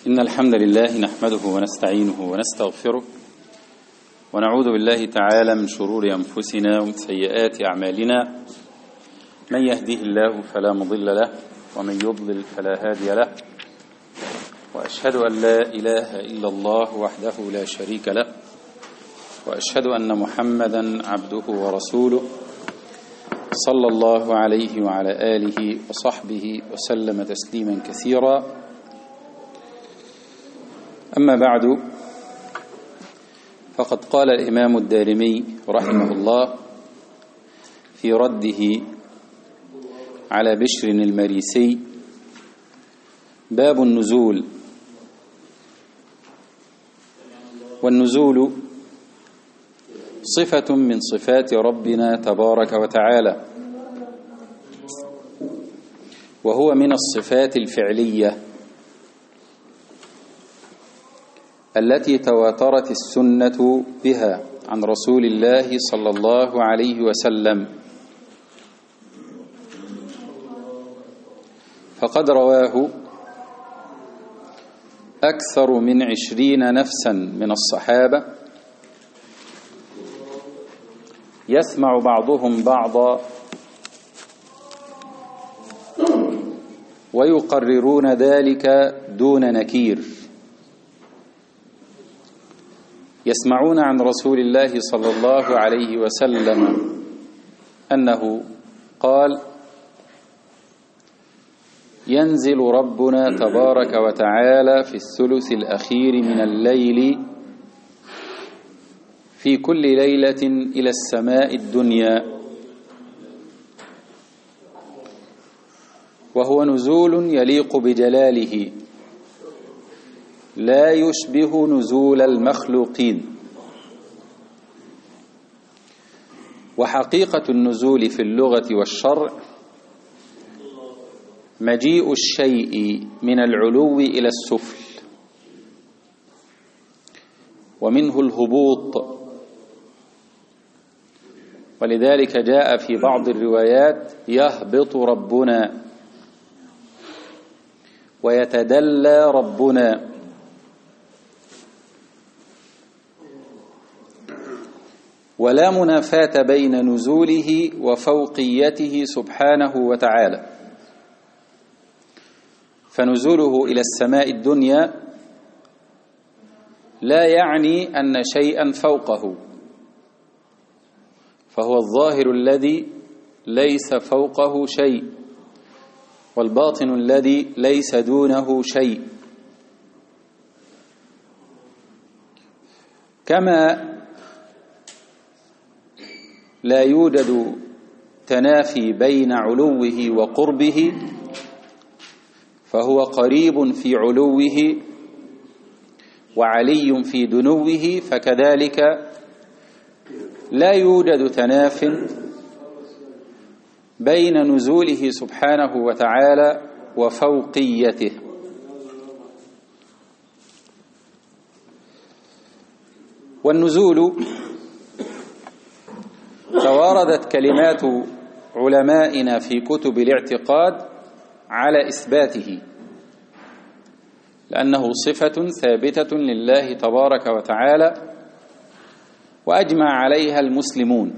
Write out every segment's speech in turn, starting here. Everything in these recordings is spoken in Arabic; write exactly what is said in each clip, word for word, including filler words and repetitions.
إن الحمد لله نحمده ونستعينه ونستغفره ونعوذ بالله تعالى من شرور أنفسنا ومن سيئات أعمالنا. من يهده الله فلا مضل له ومن يضلل فلا هادي له، وأشهد أن لا إله إلا الله وحده لا شريك له، وأشهد أن محمدا عبده ورسوله صلى الله عليه وعلى آله وصحبه وسلم تسليما كثيرا. أما بعد، فقد قال الإمام الدارمي رحمه الله في رده على بشر المريسي: باب النزول. والنزول صفة من صفات ربنا تبارك وتعالى، وهو من الصفات الفعلية التي تواترت السنة بها عن رسول الله صلى الله عليه وسلم، فقد رواه أكثر من عشرين نفسا من الصحابة، يسمع بعضهم بعضا ويقررون ذلك دون نكير، يسمعون عن رسول الله صلى الله عليه وسلم أنه قال: ينزل ربنا تبارك وتعالى في الثلث الأخير من الليل في كل ليلة إلى السماء الدنيا، وهو نزول يليق بجلاله لا يشبه نزول المخلوقين. وحقيقة النزول في اللغة والشرع مجيء الشيء من العلو إلى السفل، ومنه الهبوط، ولذلك جاء في بعض الروايات: يهبط ربنا، ويتدلى ربنا. ولا منافاة بين نزوله وفوقيته سبحانه وتعالى، فنزوله إلى السماء الدنيا لا يعني أن شيئا فوقه، فهو الظاهر الذي ليس فوقه شيء، والباطن الذي ليس دونه شيء. كما لا يوجد تنافي بين علوه وقربه، فهو قريب في علوه وعلي في دنوه، فكذلك لا يوجد تناف بين نزوله سبحانه وتعالى وفوقيته. والنزول تواردت كلمات علمائنا في كتب الاعتقاد على إثباته، لأنه صفة ثابتة لله تبارك وتعالى وأجمع عليها المسلمون.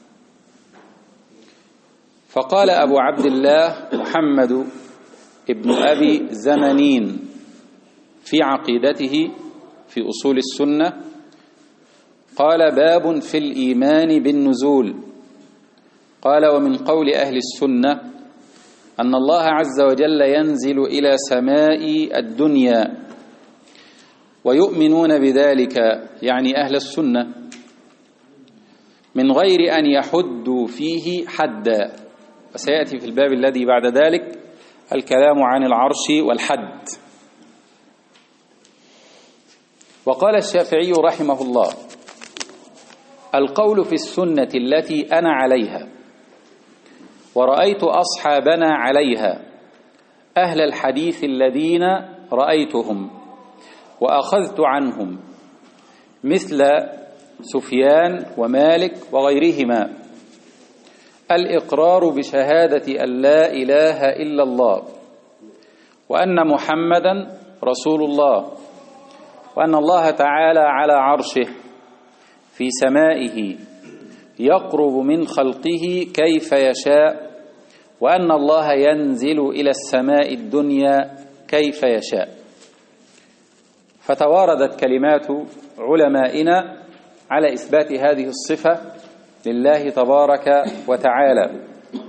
فقال أبو عبد الله محمد ابن أبي زمنين في عقيدته في أصول السنة، قال: باب في الإيمان بالنزول. قال: ومن قول أهل السنة أن الله عز وجل ينزل إلى سماء الدنيا، ويؤمنون بذلك، يعني أهل السنة، من غير أن يحدوا فيه حدا. وسيأتي في الباب الذي بعد ذلك الكلام عن العرش والحد. وقال الشافعي رحمه الله: القول في السنة التي أنا عليها ورأيت أصحابنا عليها أهل الحديث الذين رأيتهم وأخذت عنهم مثل سفيان ومالك وغيرهما، الإقرار بشهادة أن لا إله إلا الله وأن محمدا رسول الله، وأن الله تعالى على عرشه في سمائه يقرب من خلقه كيف يشاء، وأن الله ينزل إلى السماء الدنيا كيف يشاء. فتواردت كلمات علمائنا على إثبات هذه الصفة لله تبارك وتعالى.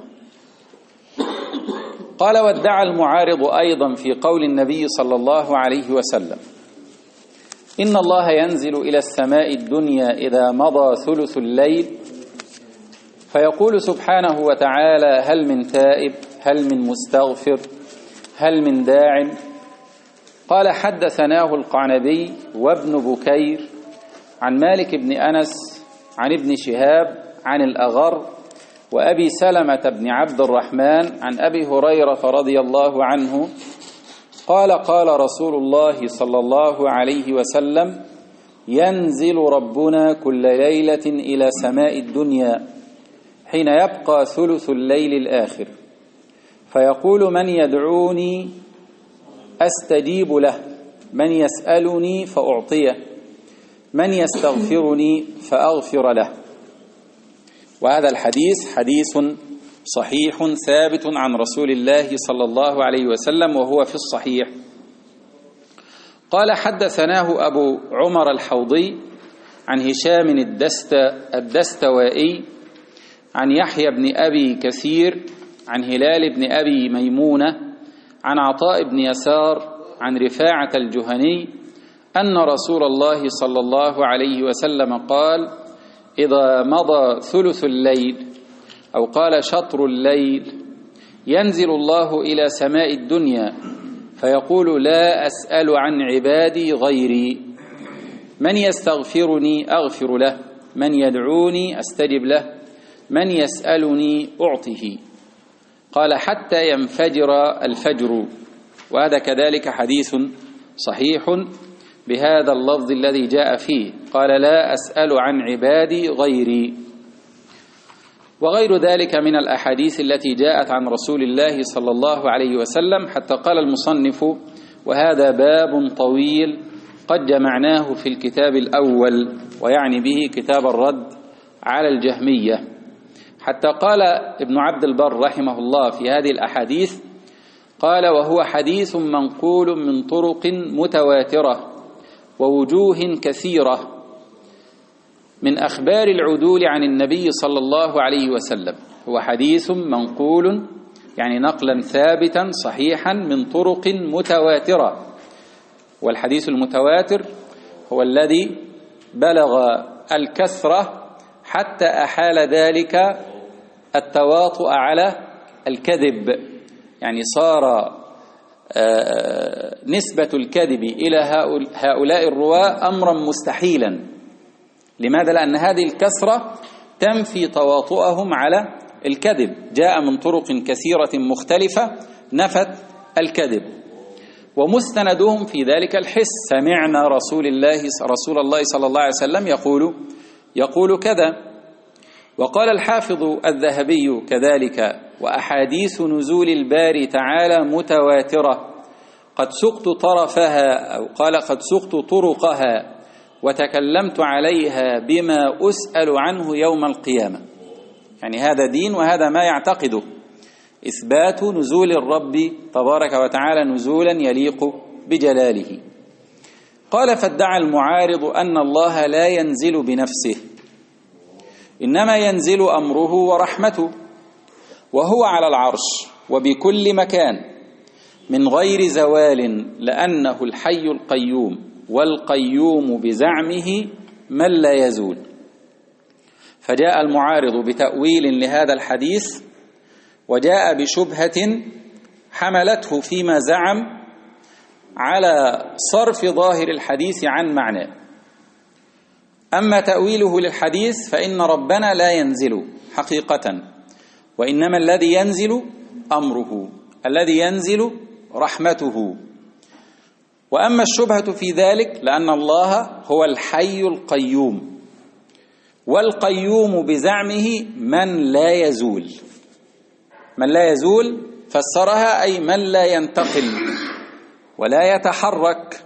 قال: وادعى المعارض أيضا في قول النبي صلى الله عليه وسلم: إن الله ينزل إلى السماء الدنيا إذا مضى ثلث الليل فيقول سبحانه وتعالى: هل من تائب؟ هل من مستغفر؟ هل من داع؟ قال: حدثناه القعنبي وابن بكير عن مالك بن أنس عن ابن شهاب عن الأغر وأبي سلمة بن عبد الرحمن عن أبي هريرة رضي الله عنه قال: قال رسول الله صلى الله عليه وسلم: ينزل ربنا كل ليلة إلى سماء الدنيا حين يبقى ثلث الليل الآخر فيقول: من يدعوني أستجيب له، من يسألني فأعطيه، من يستغفرني فأغفر له. وهذا الحديث حديث صحيح ثابت عن رسول الله صلى الله عليه وسلم، وهو في الصحيح. قال: حدثناه أبو عمر الحوضي عن هشام الدست الدستوائي عن يحيى بن أبي كثير عن هلال بن أبي ميمونة عن عطاء بن يسار عن رفاعة الجهني أن رسول الله صلى الله عليه وسلم قال: إذا مضى ثلث الليل أو قال شطر الليل ينزل الله إلى سماء الدنيا فيقول: لا أسأل عن عبادي غيري، من يستغفرني أغفر له، من يدعوني أستجب له، من يسألني أعطه. قال: حتى ينفجر الفجر. وهذا كذلك حديث صحيح بهذا اللفظ الذي جاء فيه، قال: لا أسأل عن عبادي غيري. وغير ذلك من الأحاديث التي جاءت عن رسول الله صلى الله عليه وسلم، حتى قال المصنف: وهذا باب طويل قد جمعناه في الكتاب الأول، ويعني به كتاب الرد على الجهمية. حتى قال ابن عبد البر رحمه الله في هذه الأحاديث، قال: وهو حديث منقول من طرق متواترة ووجوه كثيرة من أخبار العدول عن النبي صلى الله عليه وسلم. هو حديث منقول يعني نقلا ثابتا صحيحا من طرق متواترة، والحديث المتواتر هو الذي بلغ الكثرة حتى أحال ذلك التواطؤ على الكذب، يعني صار نسبة الكذب إلى هؤلاء الرواة أمرا مستحيلا. لماذا؟ لأن هذه الكثرة تنفي تواطؤهم على الكذب، جاء من طرق كثيرة مختلفة نفت الكذب، ومستندهم في ذلك الحس: سمعنا رسول الله رسول الله صلى الله عليه وسلم يقول يقول كذا. وقال الحافظ الذهبي كذلك: وأحاديث نزول الباري تعالى متواترة قد سقت طرفها، أو قال قد سقت طرقها وتكلمت عليها بما أسأل عنه يوم القيامة. يعني هذا دين، وهذا ما يعتقده، إثبات نزول الرب تبارك وتعالى نزولا يليق بجلاله. قال: فادعى المعارض أن الله لا ينزل بنفسه، إنما ينزل أمره ورحمته، وهو على العرش وبكل مكان من غير زوال، لأنه الحي القيوم، والقيوم بزعمه من لا يزول. فجاء المعارض بتأويل لهذا الحديث، وجاء بشبهة حملته فيما زعم على صرف ظاهر الحديث عن معناه. أما تأويله للحديث فإن ربنا لا ينزل حقيقة، وإنما الذي ينزل أمره، الذي ينزل رحمته. وأما الشبهة في ذلك لأن الله هو الحي القيوم، والقيوم بزعمه من لا يزول. من لا يزول فسرها أي من لا ينتقل، ولا يتحرك.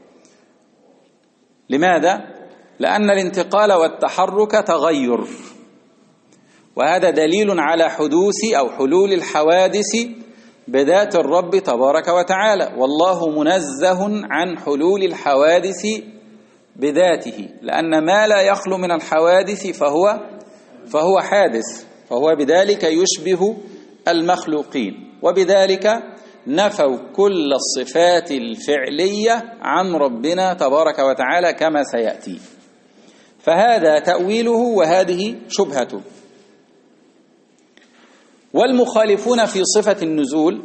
لماذا؟ لأن الانتقال والتحرك تغير، وهذا دليل على حدوث أو حلول الحوادث بذات الرب تبارك وتعالى، والله منزه عن حلول الحوادث بذاته، لأن ما لا يخلو من الحوادث فهو فهو حادث، فهو بذلك يشبه المخلوقين، وبذلك نفوا كل الصفات الفعلية عن ربنا تبارك وتعالى كما سيأتي. فهذا تأويله وهذه شبهته. والمخالفون في صفة النزول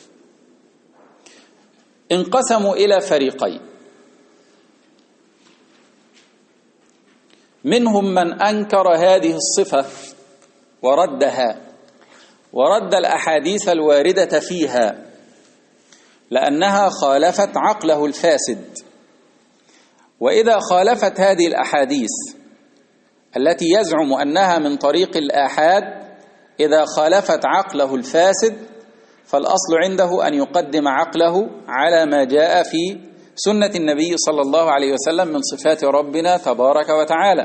انقسموا إلى فريقين، منهم من أنكر هذه الصفة وردها ورد الأحاديث الواردة فيها لأنها خالفت عقله الفاسد. وإذا خالفت هذه الأحاديث التي يزعم أنها من طريق الآحاد، إذا خالفت عقله الفاسد فالأصل عنده أن يقدم عقله على ما جاء في سنة النبي صلى الله عليه وسلم من صفات ربنا تبارك وتعالى.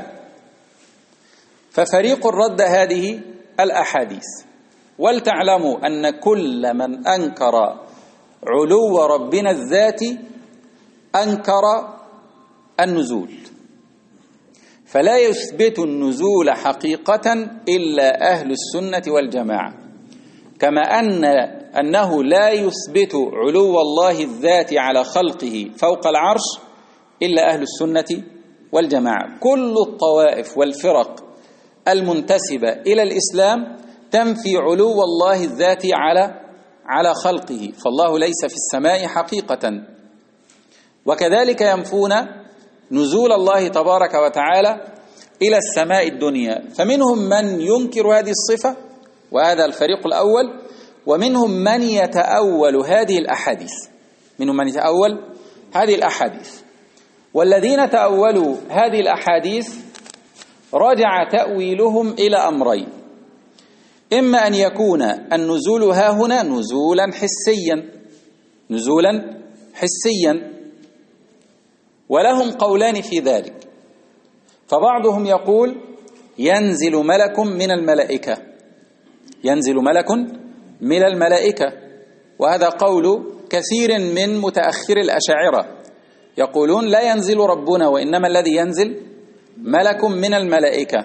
ففريق رد هذه الأحاديث. ولتعلموا أن كل من أنكر علو ربنا الذاتي أنكر النزول، فلا يثبت النزول حقيقة إلا أهل السنة والجماعة، كما أن أنه لا يثبت علو الله الذاتي على خلقه فوق العرش إلا أهل السنة والجماعة. كل الطوائف والفرق المنتسبة إلى الإسلام تنفي علو الله الذاتي على على خلقه، فالله ليس في السماء حقيقة. وكذلك ينفون نزول الله تبارك وتعالى إلى السماء الدنيا. فمنهم من ينكر هذه الصفة، وهذا الفريق الأول، ومنهم من يتأول هذه الأحاديث منهم من يتأول هذه الأحاديث والذين تأولوا هذه الأحاديث رجع تأويلهم إلى أمرين: إما أن يكون النزول ها هنا نزولا حسيا نزولا حسيا ولهم قولان في ذلك. فبعضهم يقول ينزل ملك من الملائكة ينزل ملك من الملائكة وهذا قول كثير من متأخر الأشاعرة، يقولون لا ينزل ربنا، وإنما الذي ينزل ملك من الملائكة.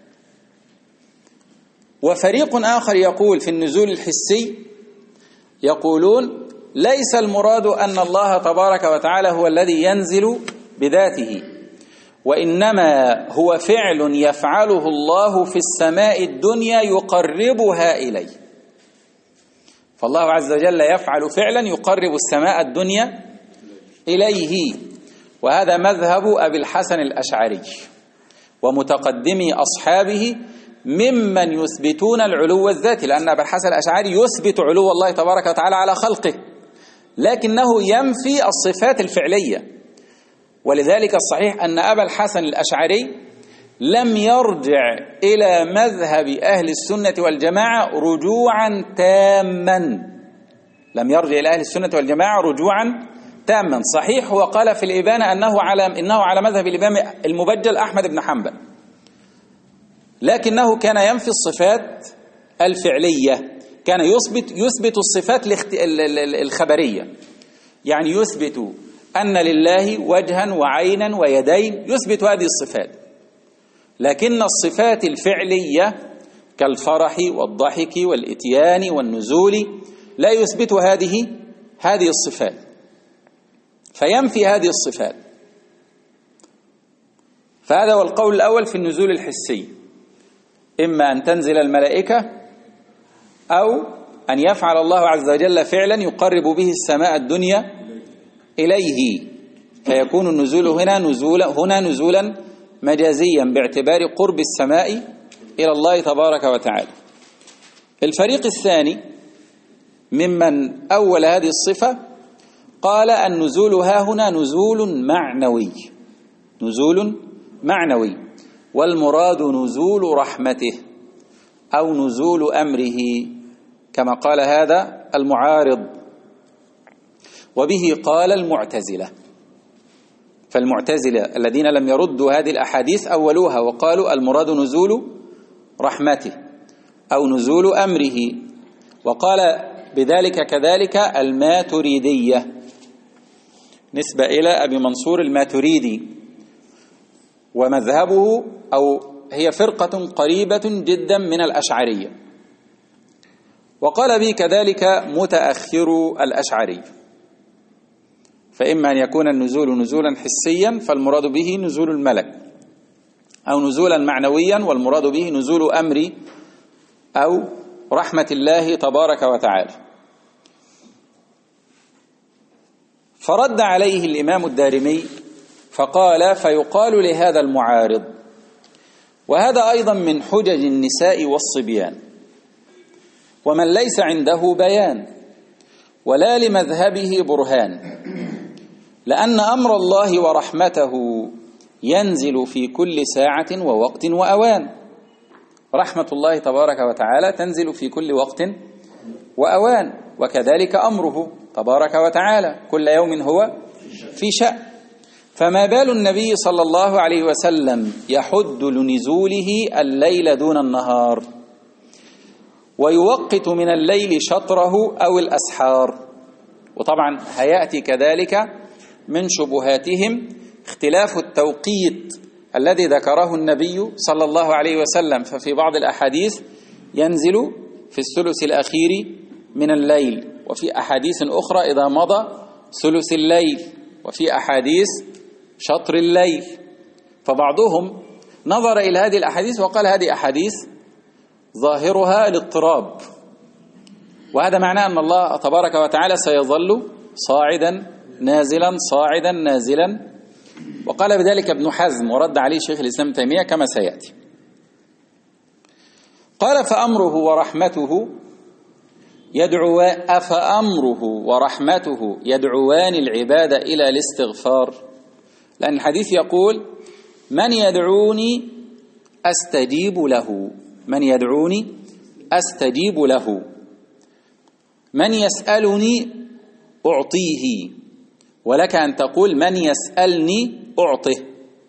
وفريق آخر يقول في النزول الحسي، يقولون ليس المراد أن الله تبارك وتعالى هو الذي ينزل بذاته، وإنما هو فعل يفعله الله في السماء الدنيا يقربها إليه. فالله عز وجل يفعل فعلا يقرب السماء الدنيا إليه، وهذا مذهب أبي الحسن الأشعري ومتقدمي أصحابه ممن يثبتون العلو الذاتي، لأن أبا الحسن الأشعري يثبت علو الله تبارك وتعالى على خلقه، لكنه ينفي الصفات الفعلية. ولذلك الصحيح أن أبا الحسن الأشعري لم يرجع إلى مذهب أهل السنة والجماعة رجوعا تاما لم يرجع إلى أهل السنة والجماعة رجوعا تاما. صحيح هو قال في الإبانة أنه على إنه على مذهب الإمام المبجل أحمد بن حنبل، لكنه كان ينفي الصفات الفعلية، كان يثبت يثبت الصفات الخبرية، يعني يثبت أن لله وجها وعينا ويدين، يثبت هذه الصفات. لكن الصفات الفعلية كالفرح والضحك والإتيان والنزول لا يثبت هذه هذه الصفات، فينفي هذه الصفات. فهذا هو القول الأول في النزول الحسي، إما أن تنزل الملائكة أو أن يفعل الله عز وجل فعلا يقرب به السماء الدنيا إليه، فيكون النزول هنا نزولا هنا نزولا مجازيا باعتبار قرب السماء إلى الله تبارك وتعالى. الفريق الثاني ممن أول هذه الصفة قال النزول ها هنا نزول معنوي نزول معنوي والمراد نزول رحمته أو نزول أمره، كما قال هذا المعارض. وبه قال المعتزلة. فالمعتزلة الذين لم يردوا هذه الأحاديث أولوها وقالوا المراد نزول رحمته أو نزول أمره، وقال بذلك كذلك الماتريدية نسبة إلى أبي منصور الماتريدي، ومذهبه أو هي فرقة قريبة جدا من الأشعرية، وقال به كذلك متأخر الأشعري. فإما أن يكون النزول نزولا حسيا فالمراد به نزول الملك، أو نزولا معنويا والمراد به نزول أمر أو رحمة الله تبارك وتعالى. فرد عليه الإمام الدارمي فقال: فيقال لهذا المعارض، وهذا أيضا من حجج النساء والصبيان، ومن ليس عنده بيان ولا لمذهبه برهان، لأن أمر الله ورحمته ينزل في كل ساعة ووقت وأوان. رحمة الله تبارك وتعالى تنزل في كل وقت وأوان، وكذلك أمره تبارك وتعالى كل يوم هو في شأن. فما بال النبي صلى الله عليه وسلم يحد لنزوله الليل دون النهار، ويوقت من الليل شطره أو الأسحار. وطبعا هيأتي كذلك من شبهاتهم اختلاف التوقيت الذي ذكره النبي صلى الله عليه وسلم، ففي بعض الأحاديث ينزل في الثلث الأخير من الليل، وفي أحاديث أخرى إذا مضى ثلث الليل، وفي أحاديث شطر الليل. فبعضهم نظر إلى هذه الأحاديث وقال هذه أحاديث ظاهرها الاضطراب، وهذا معناه أن الله تبارك وتعالى سيظل صاعدا نازلا صاعدا نازلا. وقال بذلك ابن حزم ورد عليه شيخ الإسلام ابن تيمية كما سيأتي. قال: فأمره ورحمته يدعو أفأمره ورحمته يدعوان العباد إلى الاستغفار، لأن الحديث يقول: من يدعوني أستجيب له، من يدعوني أستجيب له، من يسألني أعطيه. ولك أن تقول من يسألني أعطه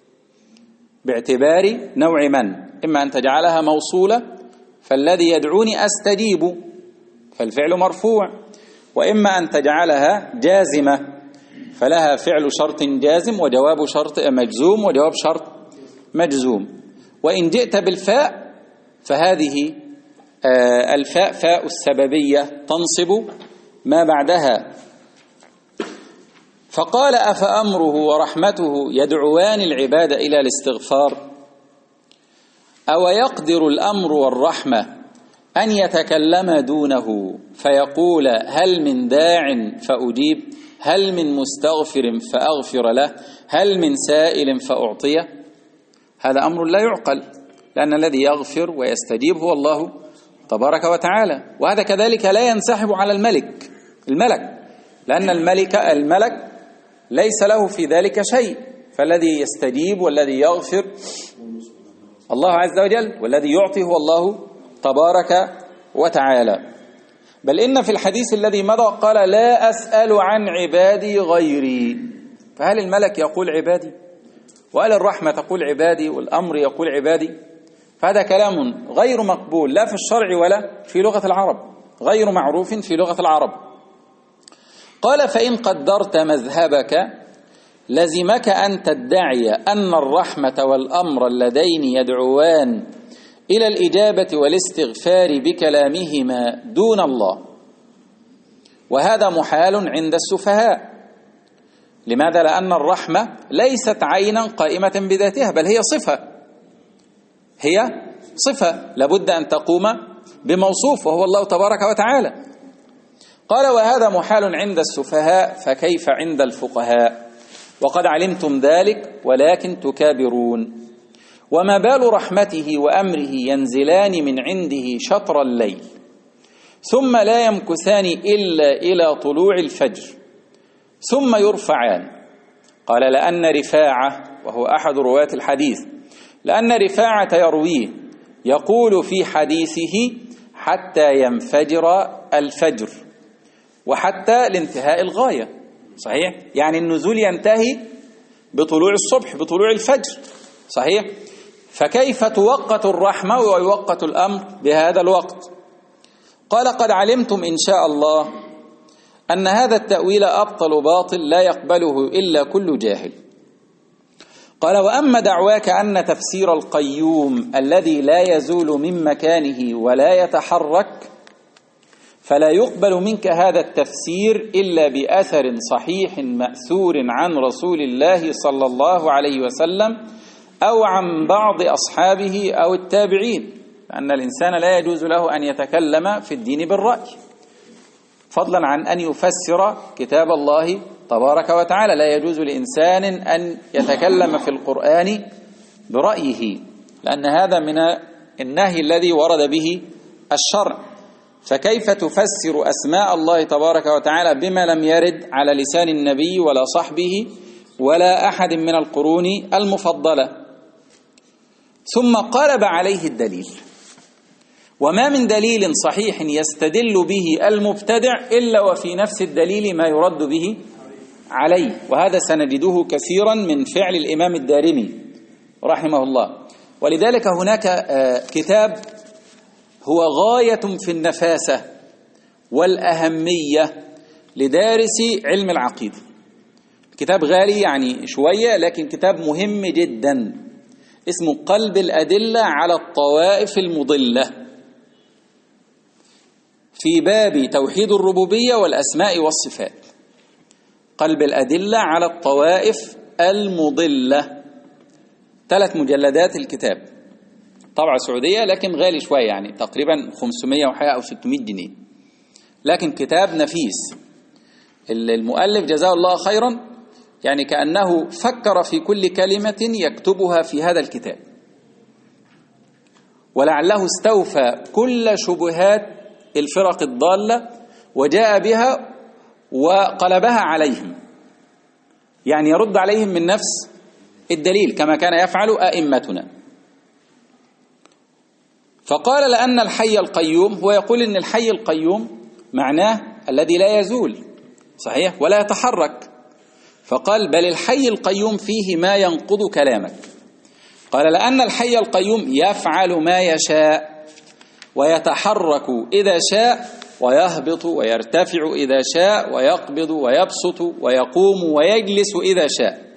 باعتبار نوع من، إما أن تجعلها موصولة فالذي يدعوني أستجيب فالفعل مرفوع، وإما أن تجعلها جازمة فلها فعل شرط جازم وجواب شرط مجزوم وجواب شرط مجزوم. وإن جئت بالفاء فهذه آه الفاء فاء السببية تنصب ما بعدها. فقال: أفأمره ورحمته يدعوان العباد إلى الاستغفار، أو يقدر الأمر والرحمة أن يتكلم دونه فيقول هل من داع فأجيب، هل من مستغفر فأغفر له، هل من سائل فأعطيه؟ هذا أمر لا يعقل، لأن الذي يغفر ويستجيب هو الله تبارك وتعالى. وهذا كذلك لا ينسحب على الملك الملك لأن الملك الملك ليس له في ذلك شيء، فالذي يستجيب والذي يغفر الله عز وجل، والذي يعطي هو الله تبارك وتعالى. بل إن في الحديث الذي مضى قال: لا أسأل عن عبادي غيري. فهل الملك يقول عبادي؟ وهل الرحمة تقول عبادي؟ والأمر يقول عبادي؟ فهذا كلام غير مقبول لا في الشرع ولا في لغة العرب، غير معروف في لغة العرب. قال: فإن قدرت مذهبك لزمك أن تدعي أن الرحمة والأمر اللذين يدعوان إلى الإجابة والاستغفار بكلامهما دون الله، وهذا محال عند السفهاء. لماذا؟ لأن الرحمة ليست عينا قائمة بذاتها، بل هي صفة، هي صفة لابد أن تقوم بموصوف وهو الله تبارك وتعالى. قال: وهذا محال عند السفهاء فكيف عند الفقهاء؟ وقد علمتم ذلك ولكن تكابرون. وما بال رحمته وأمره ينزلان من عنده شطر الليل ثم لا يمكثان إلا إلى طلوع الفجر ثم يرفعان. قال: لأن رفاعة، وهو أحد رواة الحديث، لأن رفاعة يرويه يقول في حديثه حتى ينفجر الفجر، وحتى لانتهاء الغاية، صحيح؟ يعني النزول ينتهي بطلوع الصبح، بطلوع الفجر، صحيح؟ فكيف توقت الرحمة ويوقت الأمر بهذا الوقت؟ قال قد علمتم إن شاء الله أن هذا التأويل أبطل باطل لا يقبله إلا كل جاهل. قال وأما دعواك أن تفسير القيوم الذي لا يزول من مكانه ولا يتحرك فلا يقبل منك هذا التفسير إلا بأثر صحيح مأثور عن رسول الله صلى الله عليه وسلم أو عن بعض أصحابه أو التابعين، لأن الإنسان لا يجوز له أن يتكلم في الدين بالرأي، فضلا عن أن يفسر كتاب الله تبارك وتعالى. لا يجوز لإنسان أن يتكلم في القرآن برأيه، لأن هذا من النهي الذي ورد به الشرع. فكيف تفسر أسماء الله تبارك وتعالى بما لم يرد على لسان النبي ولا صحبه ولا أحد من القرون المفضلة؟ ثم قلب عليه الدليل، وما من دليل صحيح يستدل به المبتدع إلا وفي نفس الدليل ما يرد به عليه، وهذا سنجده كثيرا من فعل الإمام الدارمي رحمه الله. ولذلك هناك كتاب هو غاية في النفاسة والأهمية لدارس علم العقيدة. كتاب غالي يعني شوية، لكن كتاب مهم جدا، اسمه قلب الأدلة على الطوائف المضلة في باب توحيد الربوبية والأسماء والصفات. قلب الأدلة على الطوائف المضلة، ثلاث مجلدات الكتاب، طبعة سعودية لكن غالي شوية، يعني تقريبا خمسمائة وحاجة أو ستمائة جنيه، لكن كتاب نفيس. المؤلف جزاه الله خيرا، يعني كأنه فكر في كل كلمة يكتبها في هذا الكتاب، ولعله استوفى كل شبهات الفرق الضالة وجاء بها وقلبها عليهم، يعني يرد عليهم من نفس الدليل كما كان يفعل أئمتنا. فقال لأن الحي القيوم، هو يقول إن الحي القيوم معناه الذي لا يزول، صحيح، ولا يتحرك. فقال بل الحي القيوم فيه ما ينقض كلامك. قال لأن الحي القيوم يفعل ما يشاء ويتحرك إذا شاء ويهبط ويرتفع إذا شاء ويقبض ويبسط ويقوم ويجلس إذا شاء.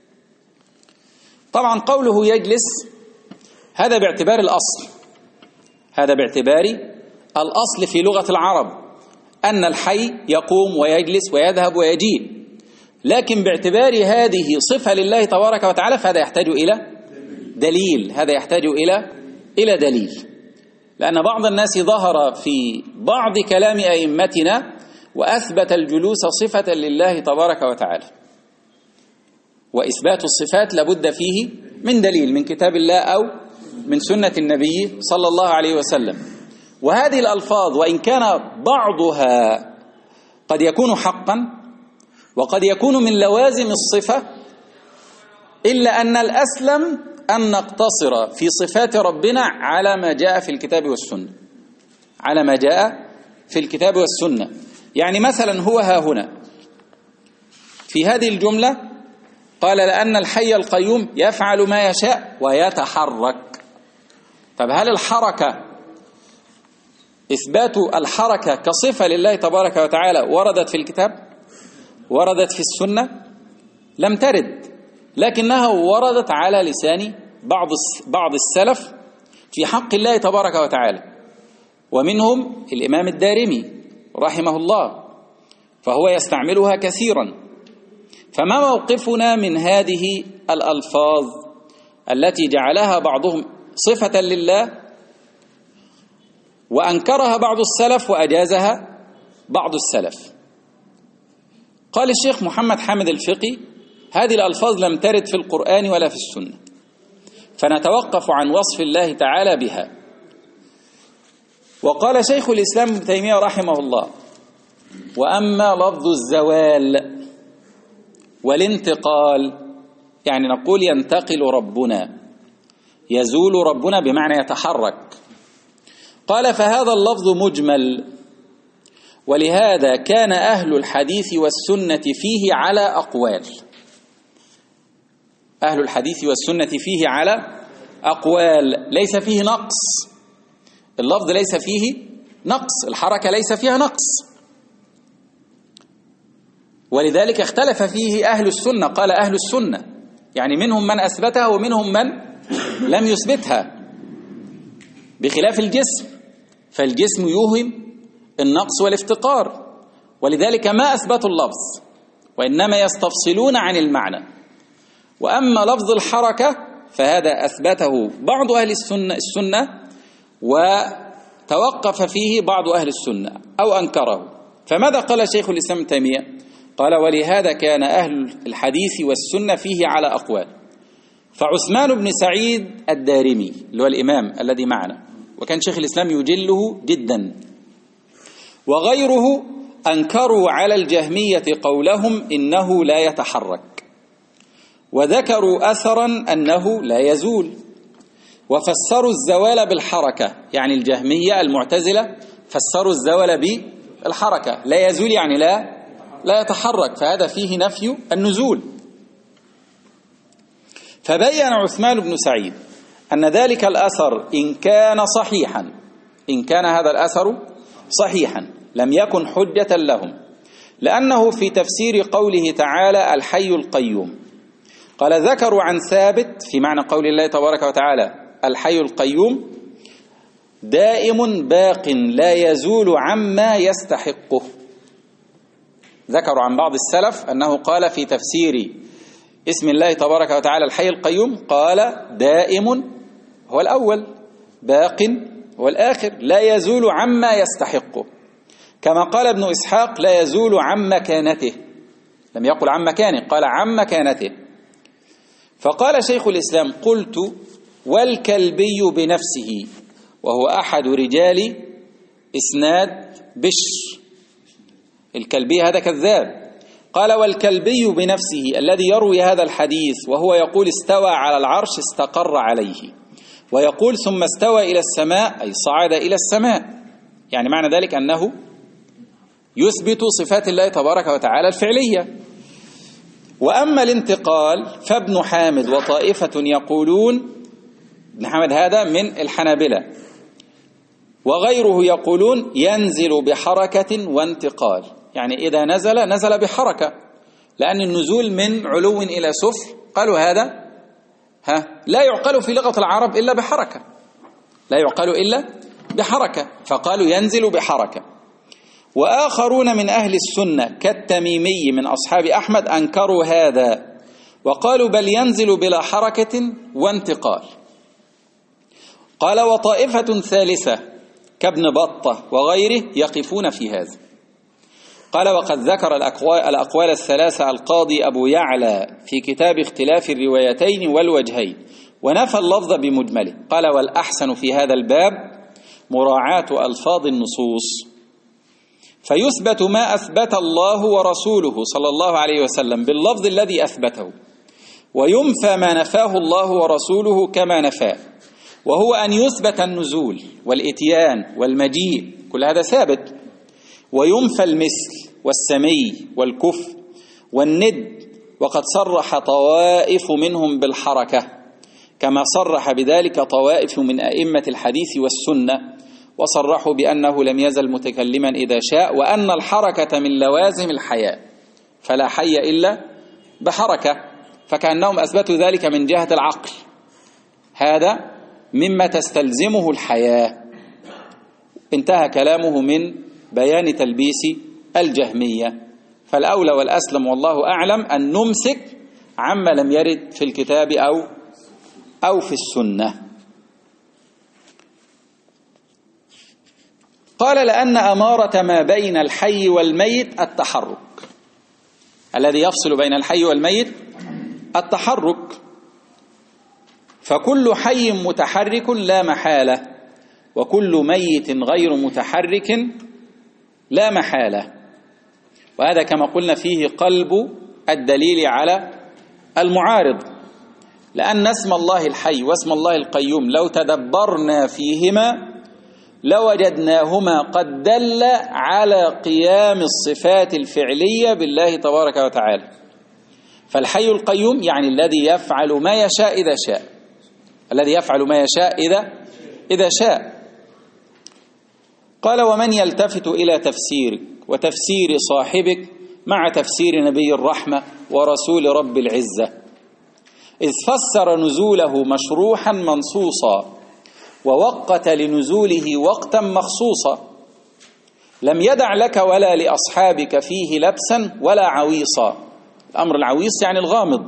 طبعا قوله يجلس هذا باعتبار الأصل، هذا باعتبار الأصل في لغة العرب أن الحي يقوم ويجلس ويذهب ويجيء، لكن باعتبار هذه صفة لله تبارك وتعالى فهذا يحتاج إلى دليل، هذا يحتاج إلى إلى دليل. لأن بعض الناس ظهر في بعض كلام أئمتنا وأثبت الجلوس صفة لله تبارك وتعالى، وإثبات الصفات لابد فيه من دليل من كتاب الله أو من سنة النبي صلى الله عليه وسلم. وهذه الألفاظ وإن كان بعضها قد يكون حقا وقد يكون من لوازم الصفة، إلا أن الأسلم أن نقتصر في صفات ربنا على ما جاء في الكتاب والسنة، على ما جاء في الكتاب والسنة. يعني مثلا هو ها هنا في هذه الجملة قال لأن الحي القيوم يفعل ما يشاء ويتحرك. طب هل الحركة، إثبات الحركة كصفة لله تبارك وتعالى وردت في الكتاب؟ وردت في السنة؟ لم ترد، لكنها وردت على لسان بعض بعض السلف في حق الله تبارك وتعالى، ومنهم الإمام الدارمي رحمه الله، فهو يستعملها كثيرا. فما موقفنا من هذه الألفاظ التي جعلها بعضهم صفة لله وأنكرها بعض السلف وأجازها بعض السلف؟ قال الشيخ محمد حامد الفقي هذه الألفاظ لم ترد في القرآن ولا في السنة، فنتوقف عن وصف الله تعالى بها. وقال شيخ الإسلام ابن تيمية رحمه الله وأما لفظ الزوال والانتقال، يعني نقول ينتقل ربنا، يزول ربنا بمعنى يتحرك، قال فهذا اللفظ مجمل ولهذا كان أهل الحديث والسنة فيه على أقوال. أهل الحديث والسنة فيه على أقوال، ليس فيه نقص، اللفظ ليس فيه نقص، الحركة ليس فيها نقص، ولذلك اختلف فيه أهل السنة. قال أهل السنة يعني منهم من أثبتها ومنهم من لم يثبتها، بخلاف الجسم، فالجسم يوهم النقص والافتقار، ولذلك ما أثبتوا اللفظ وإنما يستفصلون عن المعنى. وأما لفظ الحركة فهذا أثبته بعض أهل السنة, السنة وتوقف فيه بعض أهل السنة أو أنكره. فماذا قال شيخ الإسلام ابن تيمية؟ قال ولهذا كان أهل الحديث والسنة فيه على أقوال. فعثمان بن سعيد الدارمي اللي هو الإمام الذي معنا وكان شيخ الإسلام يجله جدا وغيره أنكروا على الجهمية قولهم إنه لا يتحرك، وذكروا أثرا أنه لا يزول، وفسروا الزوال بالحركة، يعني الجهمية المعتزلة فسروا الزوال بالحركة، لا يزول يعني لا لا يتحرك، فهذا فيه نفي النزول. فبين عثمان بن سعيد أن ذلك الأثر إن كان صحيحا، إن كان هذا الأثر صحيحا لم يكن حجة لهم، لأنه في تفسير قوله تعالى الحي القيوم. قال ذكروا عن ثابت في معنى قول الله تبارك وتعالى الحي القيوم دائم باق لا يزول عما يستحقه. ذكروا عن بعض السلف أنه قال في تفسير اسم الله تبارك وتعالى الحي القيوم قال دائم هو الأول، باق هو الآخر، لا يزول عما يستحقه، كما قال ابن إسحاق لا يزول عن مكانته، لم يقل عن مكانه، قال عن مكانته. فقال شيخ الإسلام قلت والكلبي بنفسه، وهو أحد رجال إسناد بشر، الكلبي هذا كذاب. قال والكلبي بنفسه الذي يروي هذا الحديث وهو يقول استوى على العرش استقر عليه، ويقول ثم استوى إلى السماء أي صعد إلى السماء، يعني معنى ذلك أنه يثبت صفات الله تبارك وتعالى الفعلية. وأما الانتقال فابن حامد وطائفة يقولون، ابن حامد هذا من الحنابلة وغيره يقولون ينزل بحركة وانتقال، يعني إذا نزل نزل بحركة، لأن النزول من علو إلى سفل قالوا هذا ها لا يعقل في لغة العرب إلا بحركة، لا يعقل إلا بحركة، فقالوا ينزل بحركة. وآخرون من أهل السنة كالتميمي من أصحاب أحمد أنكروا هذا وقالوا بل ينزل بلا حركة وانتقال. قال وطائفة ثالثة كابن بطة وغيره يقفون في هذا. قال وقد ذكر الأقوال الثلاثة القاضي أبو يعلى في كتاب اختلاف الروايتين والوجهين ونفى اللفظ بمجمله. قال والأحسن في هذا الباب مراعاة ألفاظ النصوص، فيثبت ما أثبت الله ورسوله صلى الله عليه وسلم باللفظ الذي أثبته، وينفى ما نفاه الله ورسوله كما نفاه، وهو أن يثبت النزول والإتيان والمجيء، كل هذا ثابت، وينفى المثل والسمي والكف والند، وقد صرح طوائف منهم بالحركة كما صرح بذلك طوائف من أئمة الحديث والسنة، وصرحوا بأنه لم يزل متكلما إذا شاء، وأن الحركة من لوازم الحياة فلا حي إلا بحركة، فكأنهم أثبتوا ذلك من جهة العقل، هذا مما تستلزمه الحياة. انتهى كلامه من بيان تلبيس الجهمية. فالأولى والأسلم والله أعلم أن نمسك عما لم يرد في الكتاب أو أو في السنة. قال لأن أمارة ما بين الحي والميت التحرك، الذي يفصل بين الحي والميت التحرك، فكل حي متحرك لا محالة، وكل ميت غير متحرك لا محالة. وهذا كما قلنا فيه قلب الدليل على المعارض، لأن اسم الله الحي واسم الله القيوم لو تدبرنا فيهما لوجدناهما قد دل على قيام الصفات الفعلية بالله تبارك وتعالى. فالحي القيوم يعني الذي يفعل ما يشاء إذا شاء، الذي يفعل ما يشاء إذا إذا شاء. قال: ومن يلتفت إلى تفسيرك وتفسير صاحبك مع تفسير نبي الرحمة ورسول رب العزة، إذ فسر نزوله مشروحا منصوصا ووقت لنزوله وقتا مخصوصا، لم يدع لك ولا لأصحابك فيه لبسا ولا عويصا. الأمر العويص يعني الغامض.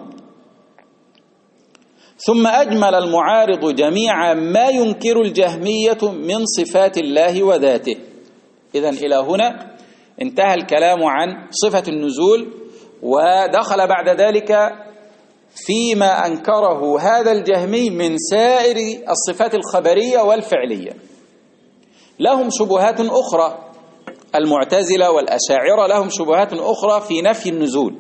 ثم أجمل المعارض جميع ما ينكر الجهمية من صفات الله وذاته. إذن إلى هنا انتهى الكلام عن صفة النزول، ودخل بعد ذلك فيما أنكره هذا الجهمي من سائر الصفات الخبرية والفعلية. لهم شبهات أخرى، المعتزلة والأشاعرة لهم شبهات أخرى في نفي النزول،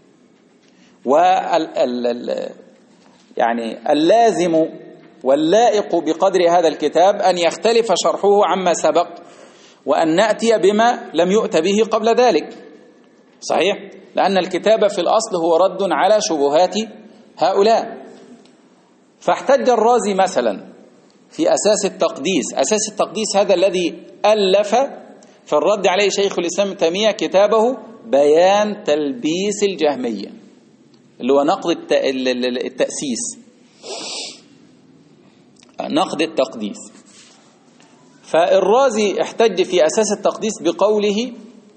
وال يعني اللازم واللائق بقدر هذا الكتاب أن يختلف شرحه عما سبق، وأن نأتي بما لم يؤت به قبل ذلك. صحيح؟ لأن الكتاب في الأصل هو رد على شبهات هؤلاء. فاحتج الرازي مثلا في أساس التقديس. أساس التقديس هذا الذي ألف في الرد عليه شيخ الإسلام ابن تيمية كتابه بيان تلبيس الجهمية، اللي هو نقد التأسيس، نقد التقديس. فالرازي احتج في أساس التقديس بقوله: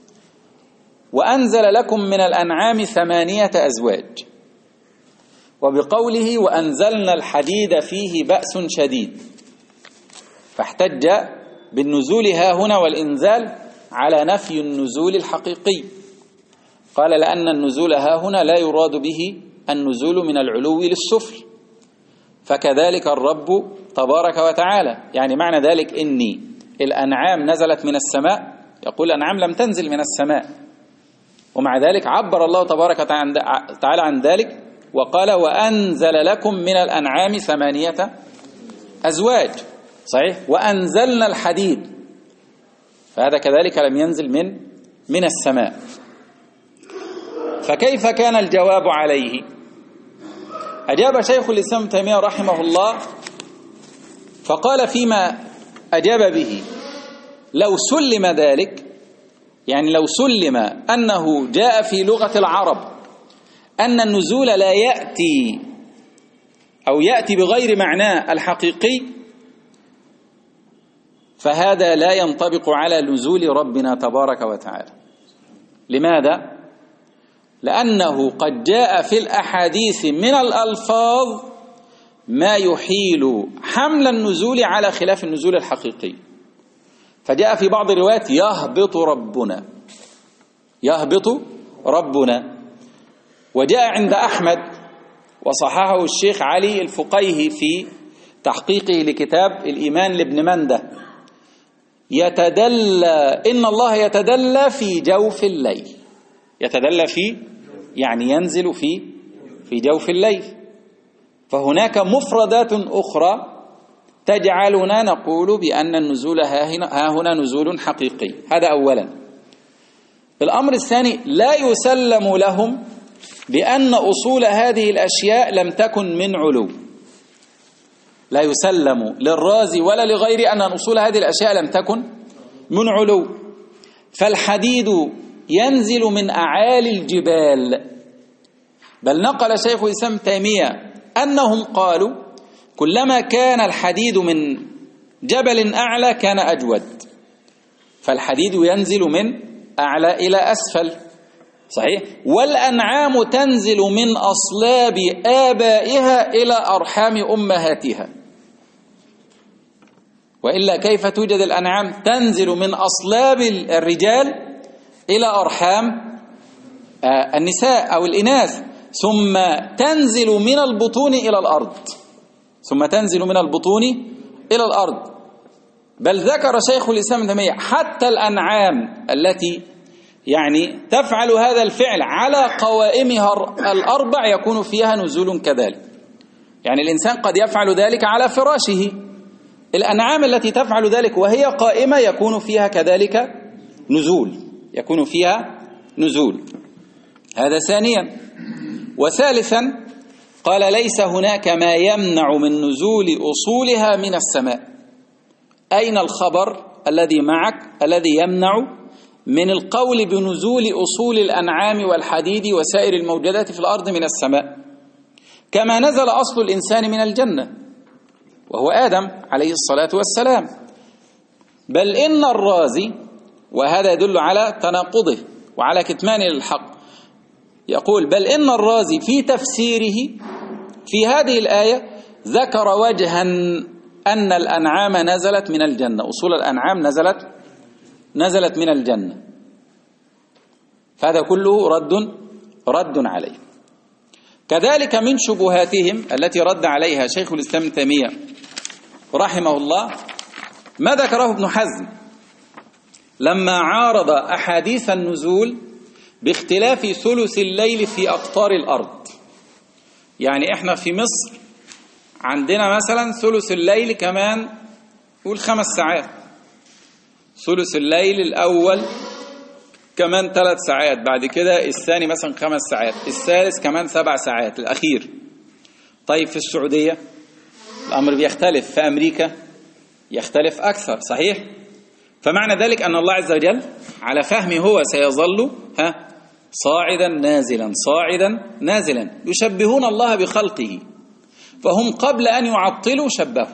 وأنزل لكم من الأنعام ثمانية أزواج، وبقوله: وأنزلنا الحديد فيه بأس شديد. فاحتج بالنزول ها هنا والإنزال على نفي النزول الحقيقي. قال: لأن النزول ها هنا لا يراد به النزول من العلو للسفل، فكذلك الرب تبارك وتعالى. يعني معنى ذلك إني الأنعام نزلت من السماء، يقول الأنعام لم تنزل من السماء، ومع ذلك عبر الله تبارك وتعالى عن ذلك وقال: وأنزل لكم من الأنعام ثمانية أزواج. صحيح؟ وأنزلنا الحديد، فهذا كذلك لم ينزل من من السماء. فكيف كان الجواب عليه؟ أجاب شيخ الإسلام ابن تيمية رحمه الله فقال فيما أجاب به: لو سلم ذلك، يعني لو سلم أنه جاء في لغة العرب أن النزول لا يأتي أو يأتي بغير معناه الحقيقي، فهذا لا ينطبق على نزول ربنا تبارك وتعالى. لماذا؟ لأنه قد جاء في الأحاديث من الألفاظ ما يحيل حمل النزول على خلاف النزول الحقيقي. فجاء في بعض الروايات: يهبط ربنا، يهبط ربنا. وجاء عند أحمد وصححه الشيخ علي الفقيهي في تحقيقه لكتاب الإيمان لابن منده: يتدلى، إن الله يتدلى في جوف الليل. يتدلى في يعني ينزل في في جوف الليل. فهناك مفردات أخرى تجعلنا نقول بأن النزول ها هنا نزول حقيقي. هذا أولا. الأمر الثاني: لا يسلم لهم بأن أصول هذه الأشياء لم تكن من علو. لا يسلم للرازي ولا لغير أن أصول هذه الأشياء لم تكن من علو. فالحديد ينزل من أعالي الجبال، بل نقل شيخ الإسلام تيمية أنهم قالوا: كلما كان الحديد من جبل أعلى كان أجود. فالحديد ينزل من أعلى إلى أسفل. صحيح؟ والأنعام تنزل من أصلاب آبائها إلى أرحام أمهاتها. وإلا كيف توجد الأنعام تنزل من أصلاب الرجال إلى أرحام النساء أو الإناث، ثم تنزل من البطون إلى الأرض، ثم تنزل من البطون إلى الأرض. بل ذكر شيخ الإسلام ابن تيمية حتى الأنعام التي يعني تفعل هذا الفعل على قوائمها الأربع يكون فيها نزول كذلك. يعني الإنسان قد يفعل ذلك على فراشه الأنعام التي تفعل ذلك وهي قائمة يكون فيها كذلك نزول، يكون فيها نزول. هذا ثانيا. وثالثا قال ليس هناك ما يمنع من نزول أصولها من السماء. أين الخبر الذي معك الذي يمنع من القول بنزول أصول الأنعام والحديد وسائر الموجودات في الأرض من السماء؟ كما نزل أصل الإنسان من الجنة وهو آدم عليه الصلاة والسلام. بل إن الرازي، وهذا يدل على تناقضه وعلى كتمان الحق، يقول بل إن الرازي في تفسيره في هذه الآية ذكر وجها أن الأنعام نزلت من الجنة، أصول الأنعام نزلت نزلت من الجنة، فهذا كله رد رد عليه. كذلك من شبهاتهم التي رد عليها شيخ الإسلام ابن تيمية رحمه الله ما ذكره ابن حزم لما عارض أحاديث النزول باختلاف ثلث الليل في أقطار الأرض. يعني إحنا في مصر عندنا مثلا ثلث الليل كمان قول خمس ساعات، ثلث الليل الأول كمان ثلاث ساعات، بعد كده الثاني مثلا خمس ساعات، الثالث كمان سبع ساعات، الأخير. طيب في السعودية الأمر بيختلف، في أمريكا يختلف أكثر، صحيح؟ فمعنى ذلك أن الله عز وجل على فهمه هو سيظل ها صاعدا نازلا صاعدا نازلا، يشبهون الله بخلقه، فهم قبل أن يعطلوا شبهوا،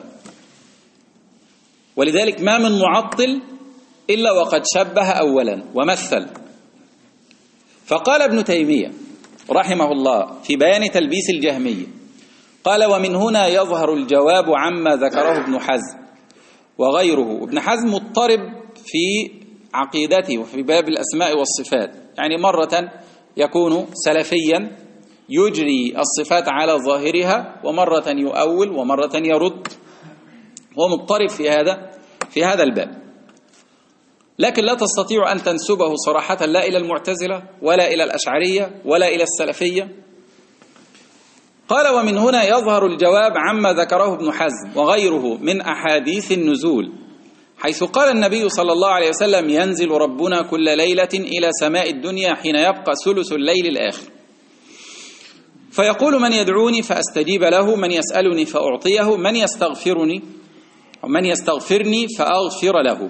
ولذلك ما من معطل إلا وقد شبه أولا ومثل. فقال ابن تيمية رحمه الله في بيان تلبيس الجهمية قال ومن هنا يظهر الجواب عما ذكره ابن حزم وغيره. ابن حزم مضطرب في عقيدته وفي باب الأسماء والصفات، يعني مرة يكون سلفيا يجري الصفات على ظاهرها ومرة يؤول ومرة يرد، هو مضطرب في هذا في هذا الباب، لكن لا تستطيع أن تنسبه صراحة لا إلى المعتزلة ولا إلى الأشعرية ولا إلى السلفية. قال ومن هنا يظهر الجواب عما ذكره ابن حزم وغيره من أحاديث النزول، حيث قال النبي صلى الله عليه وسلم ينزل ربنا كل ليلة إلى سماء الدنيا حين يبقى ثلث الليل الآخر، فيقول من يدعوني فأستجيب له، من يسألني فأعطيه، من يستغفرني ومن يستغفرني فأغفر له.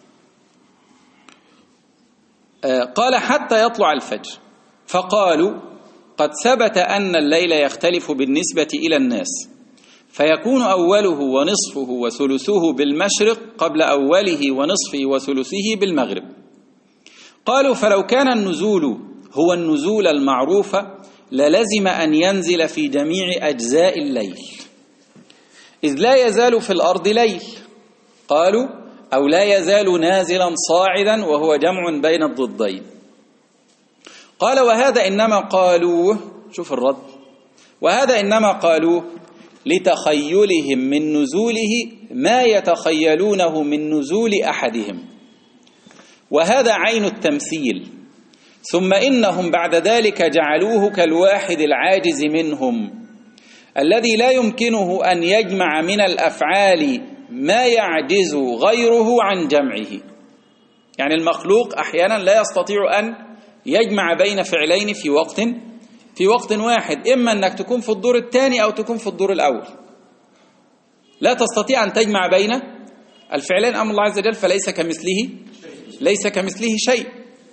قال حتى يطلع الفجر، فقالوا قد ثبت أن الليل يختلف بالنسبة إلى الناس، فيكون أوله ونصفه وثلثه بالمشرق قبل أوله ونصفه وثلثه بالمغرب. قالوا فلو كان النزول هو النزول المعروف للزم أن ينزل في جميع أجزاء الليل، إذ لا يزال في الأرض ليل. قالوا أو لا يزال نازلا صاعدا، وهو جمع بين الضدين. قال وهذا إنما قالوه، شوف الرد، وهذا إنما قالوه لتخيلهم من نزوله ما يتخيلونه من نزول أحدهم، وهذا عين التمثيل. ثم إنهم بعد ذلك جعلوه كالواحد العاجز منهم الذي لا يمكنه أن يجمع من الأفعال ما يعجز غيره عن جمعه. يعني المخلوق أحيانا لا يستطيع أن يجمع بين فعلين في وقت في وقت واحد، إما أنك تكون في الدور الثاني أو تكون في الدور الأول، لا تستطيع أن تجمع بين الفعلين. أمر الله عز وجل فليس كمثله ليس كمثله شيء.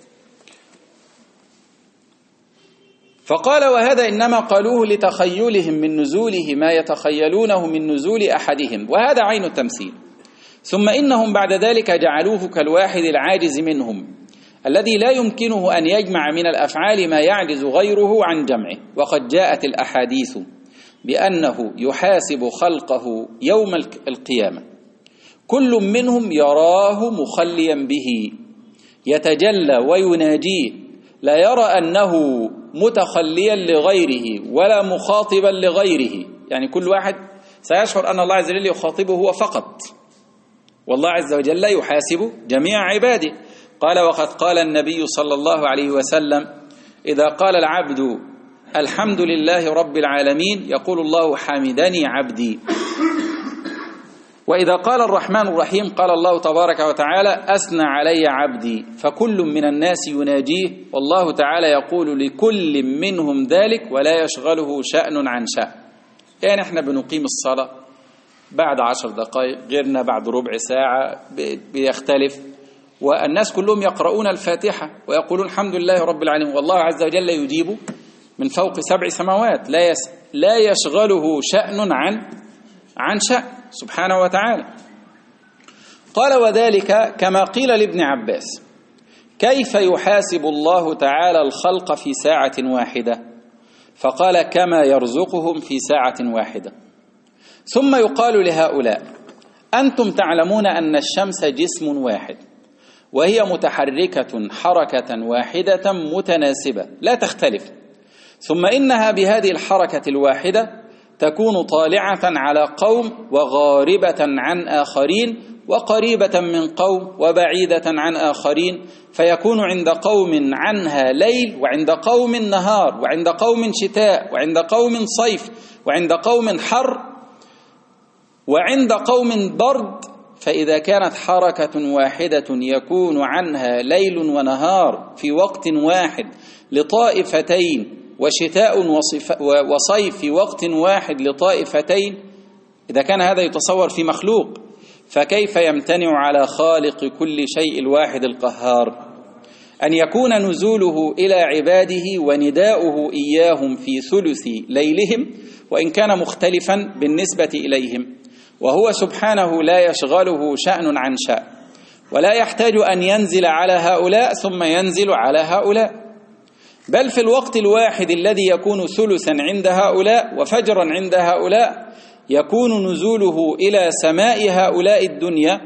فقال وهذا إنما قالوه لتخيلهم من نزوله ما يتخيلونه من نزول أحدهم، وهذا عين التمثيل. ثم إنهم بعد ذلك جعلوه كالواحد العاجز منهم الذي لا يمكنه أن يجمع من الأفعال ما يعجز غيره عن جمعه. وقد جاءت الأحاديث بأنه يحاسب خلقه يوم القيامة كل منهم يراه مخليا به يتجلى ويناجيه، لا يرى أنه متخليا لغيره ولا مخاطبا لغيره. يعني كل واحد سيشعر أن الله عز وجل يخاطبه هو فقط، والله عز وجل يحاسب جميع عباده. قال وقد قال النبي صلى الله عليه وسلم إذا قال العبد الحمد لله رب العالمين يقول الله حمدني عبدي. وإذا قال الرحمن الرحيم قال الله تبارك وتعالى أثنى علي عبدي، فكل من الناس يناجيه، والله تعالى يقول لكل منهم ذلك ولا يشغله شأن عن شأن. يعني احنا بنقيم الصلاة بعد عشر دقائق، غيرنا بعد ربع ساعة، بيختلف، والناس كلهم يقرؤون الفاتحة ويقولون الحمد لله رب العالمين، والله عز وجل يجيب من فوق سبع سماوات، لا يس لا يشغله شأن عن عن شأن سبحانه وتعالى. قال وذلك كما قيل لابن عباس: كيف يحاسب الله تعالى الخلق في ساعة واحدة؟ فقال: كما يرزقهم في ساعة واحدة. ثم يقال لهؤلاء: أنتم تعلمون أن الشمس جسم واحد وهي متحركة حركة واحدة متناسبة لا تختلف، ثم إنها بهذه الحركة الواحدة تكون طالعة على قوم وغاربة عن آخرين وقريبة من قوم وبعيدة عن آخرين، فيكون عند قوم عنها ليل وعند قوم نهار وعند قوم شتاء وعند قوم صيف وعند قوم حر وعند قوم برد. فإذا كانت حركة واحدة يكون عنها ليل ونهار في وقت واحد لطائفتين، وشتاء وصيف في وقت واحد لطائفتين، إذا كان هذا يتصور في مخلوق، فكيف يمتنع على خالق كل شيء الواحد القهار أن يكون نزوله إلى عباده ونداؤه إياهم في ثلث ليلهم وإن كان مختلفا بالنسبة إليهم، وهو سبحانه لا يشغله شأن عن شأن، ولا يحتاج أن ينزل على هؤلاء ثم ينزل على هؤلاء، بل في الوقت الواحد الذي يكون ثلثا عند هؤلاء وفجرا عند هؤلاء يكون نزوله إلى سماء هؤلاء الدنيا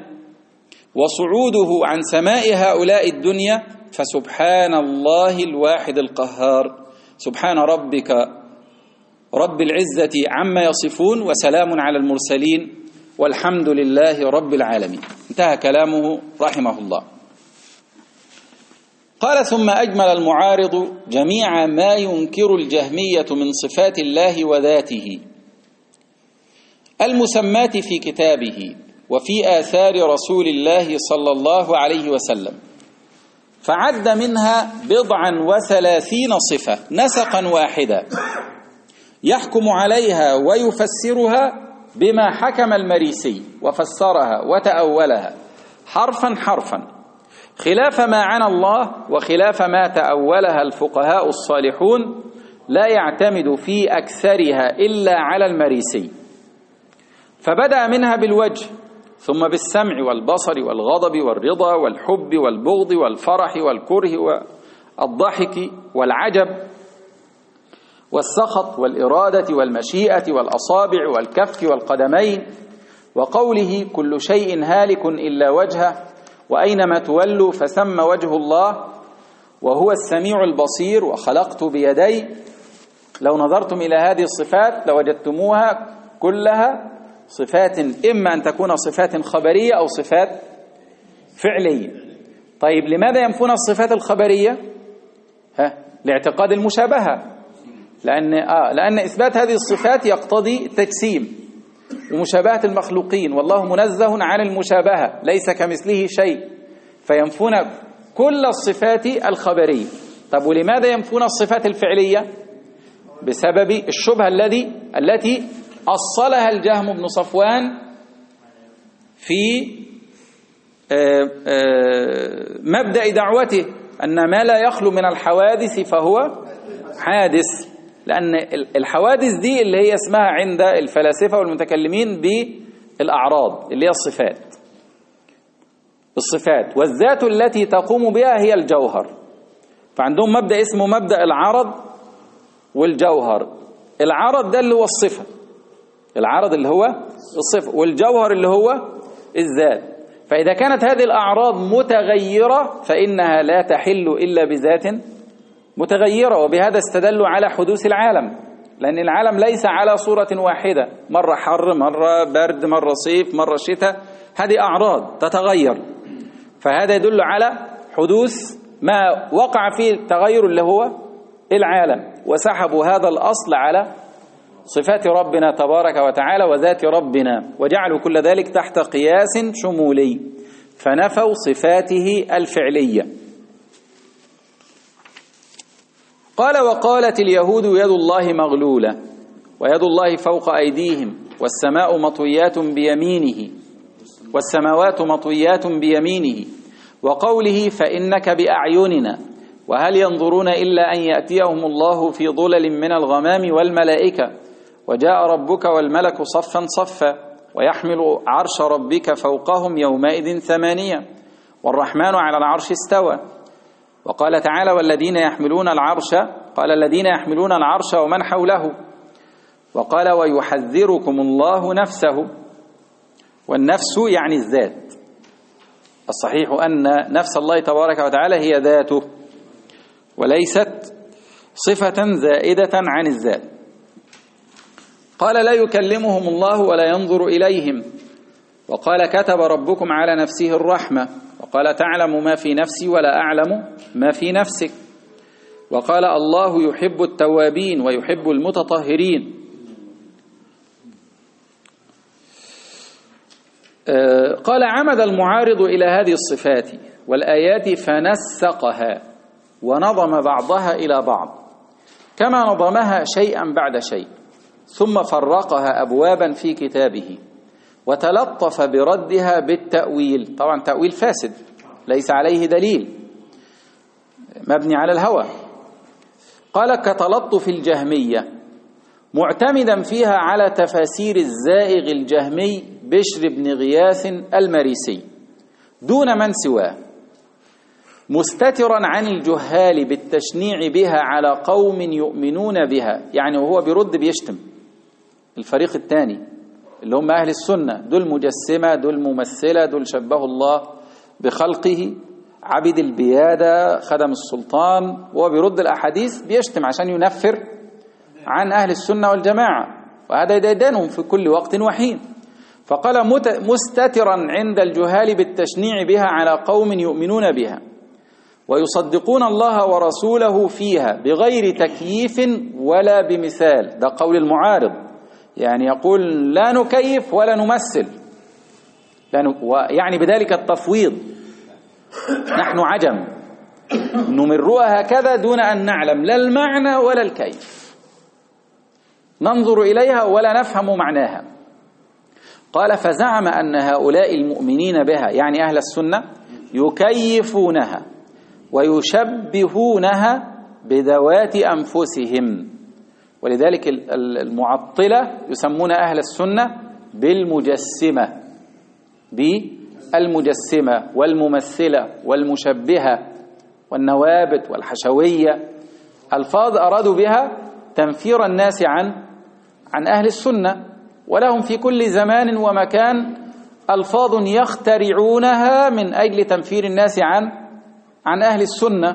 وصعوده عن سماء هؤلاء الدنيا. فسبحان الله الواحد القهار، سبحان ربك رب العزة عما يصفون، وسلام على المرسلين، والحمد لله رب العالمين. انتهى كلامه رحمه الله. قال: ثم أجمل المعارض جميع ما ينكر الجهمية من صفات الله وذاته المسمات في كتابه وفي آثار رسول الله صلى الله عليه وسلم، فعد منها بضعا وثلاثين صفة نسقا واحدا يحكم عليها ويفسرها بما حكم المريسي وفسرها وتأولها حرفا حرفا، خلاف ما عنى الله وخلاف ما تأولها الفقهاء الصالحون، لا يعتمد في أكثرها إلا على المريسي. فبدأ منها بالوجه، ثم بالسمع والبصر والغضب والرضا والحب والبغض والفرح والكره والضحك والعجب والسخط والإرادة والمشيئة والأصابع والكف والقدمين، وقوله: كل شيء هالك إلا وجهه وأينما تولوا فثم وجه الله وهو السميع البصير وخلقت بيدي. لو نظرتم إلى هذه الصفات لوجدتموها كلها صفات إما أن تكون صفات خبرية أو صفات فعلية. طيب لماذا ينفون الصفات الخبرية؟ ها لاعتقاد المشابهة، لأن, آه لأن إثبات هذه الصفات يقتضي التجسيم ومشابهة المخلوقين، والله منزه عن المشابهة ليس كمثله شيء، فينفون كل الصفات الخبرية. طب ولماذا ينفون الصفات الفعلية؟ بسبب الشبهة الذي التي أصلها الجهم بن صفوان في آآ آآ مبدأ دعوته، أن ما لا يخلو من الحوادث فهو حادث، لأن الحوادث دي اللي هي اسمها عند الفلاسفة والمتكلمين بالأعراض اللي هي الصفات الصفات والذات التي تقوم بها هي الجوهر. فعندهم مبدأ اسمه مبدأ العرض والجوهر. العرض ده اللي هو الصفة، العرض اللي هو الصفة، والجوهر اللي هو الذات. فإذا كانت هذه الأعراض متغيرة فإنها لا تحل إلا بذات متغيرة، وبهذا استدلوا على حدوث العالم، لأن العالم ليس على صورة واحدة، مرة حر مرة برد مرة صيف مرة شتاء، هذه أعراض تتغير، فهذا يدل على حدوث ما وقع فيه التغير اللي هو العالم، وسحبوا هذا الأصل على صفات ربنا تبارك وتعالى وذات ربنا، وجعلوا كل ذلك تحت قياس شمولي، فنفوا صفاته الفعلية. قال: وقالت اليهود يد الله مغلولة ويد الله فوق أيديهم والسماء مطويات بيمينه والسماوات مطويات بيمينه، وقوله: فإنك بأعيننا، وهل ينظرون إلا أن يأتيهم الله في ظلل من الغمام والملائكة، وجاء ربك والملك صفا صفا، ويحمل عرش ربك فوقهم يومئذ ثمانية، والرحمن على العرش استوى. وقال تعالى: والذين يحملون العرش، قال: الذين يحملون العرش ومن حوله. وقال: ويحذركم الله نفسه، والنفس يعني الذات. الصحيح أن نفس الله تبارك وتعالى هي ذاته وليست صفة زائدة عن الذات. قال: لا يكلمهم الله ولا ينظر إليهم. وقال: كتب ربكم على نفسه الرحمة. وقال: تعلم ما في نفسي ولا أعلم ما في نفسك. وقال: الله يحب التوابين ويحب المتطهرين. قال: عمد المعارض إلى هذه الصفات والآيات فنسقها ونظم بعضها إلى بعض كما نظمها شيئا بعد شيء، ثم فرقها أبوابا في كتابه وتلطف بردها بالتأويل. طبعا تأويل فاسد ليس عليه دليل، مبني على الهوى. قال: كتلطف الجهمية، معتمدا فيها على تفاسير الزائغ الجهمي بشر بن غياث المريسي دون من سواه، مستترا عن الجهال بالتشنيع بها على قوم يؤمنون بها. يعني وهو بيرد بيشتم الفريق الثاني اللي هم أهل السنة، دول مجسمة، دول ممثلة، دول شبه الله بخلقه، عبد البيادة، خدم السلطان، وهو بيرد الأحاديث بيشتم عشان ينفر عن أهل السنة والجماعة، وهذا يديدنهم في كل وقت وحين. فقال: مستترا عند الجهال بالتشنيع بها على قوم يؤمنون بها ويصدقون الله ورسوله فيها بغير تكييف ولا بمثال. ده قول المعارض، يعني يقول لا نكيف ولا نمثل، يعني بذلك التفويض. نحن عجم نمرها هكذا دون أن نعلم لا المعنى ولا الكيف، ننظر إليها ولا نفهم معناها. قال: فزعم أن هؤلاء المؤمنين بها، يعني أهل السنة، يكيفونها ويشبهونها بذوات أنفسهم. ولذلك المعطلة يسمون أهل السنة بالمجسمة، بالمجسمة والممثلة والمشبهة والنوابت والحشوية، ألفاظ أرادوا بها تنفير الناس عن عن أهل السنة، ولهم في كل زمان ومكان ألفاظ يخترعونها من أجل تنفير الناس عن عن أهل السنة.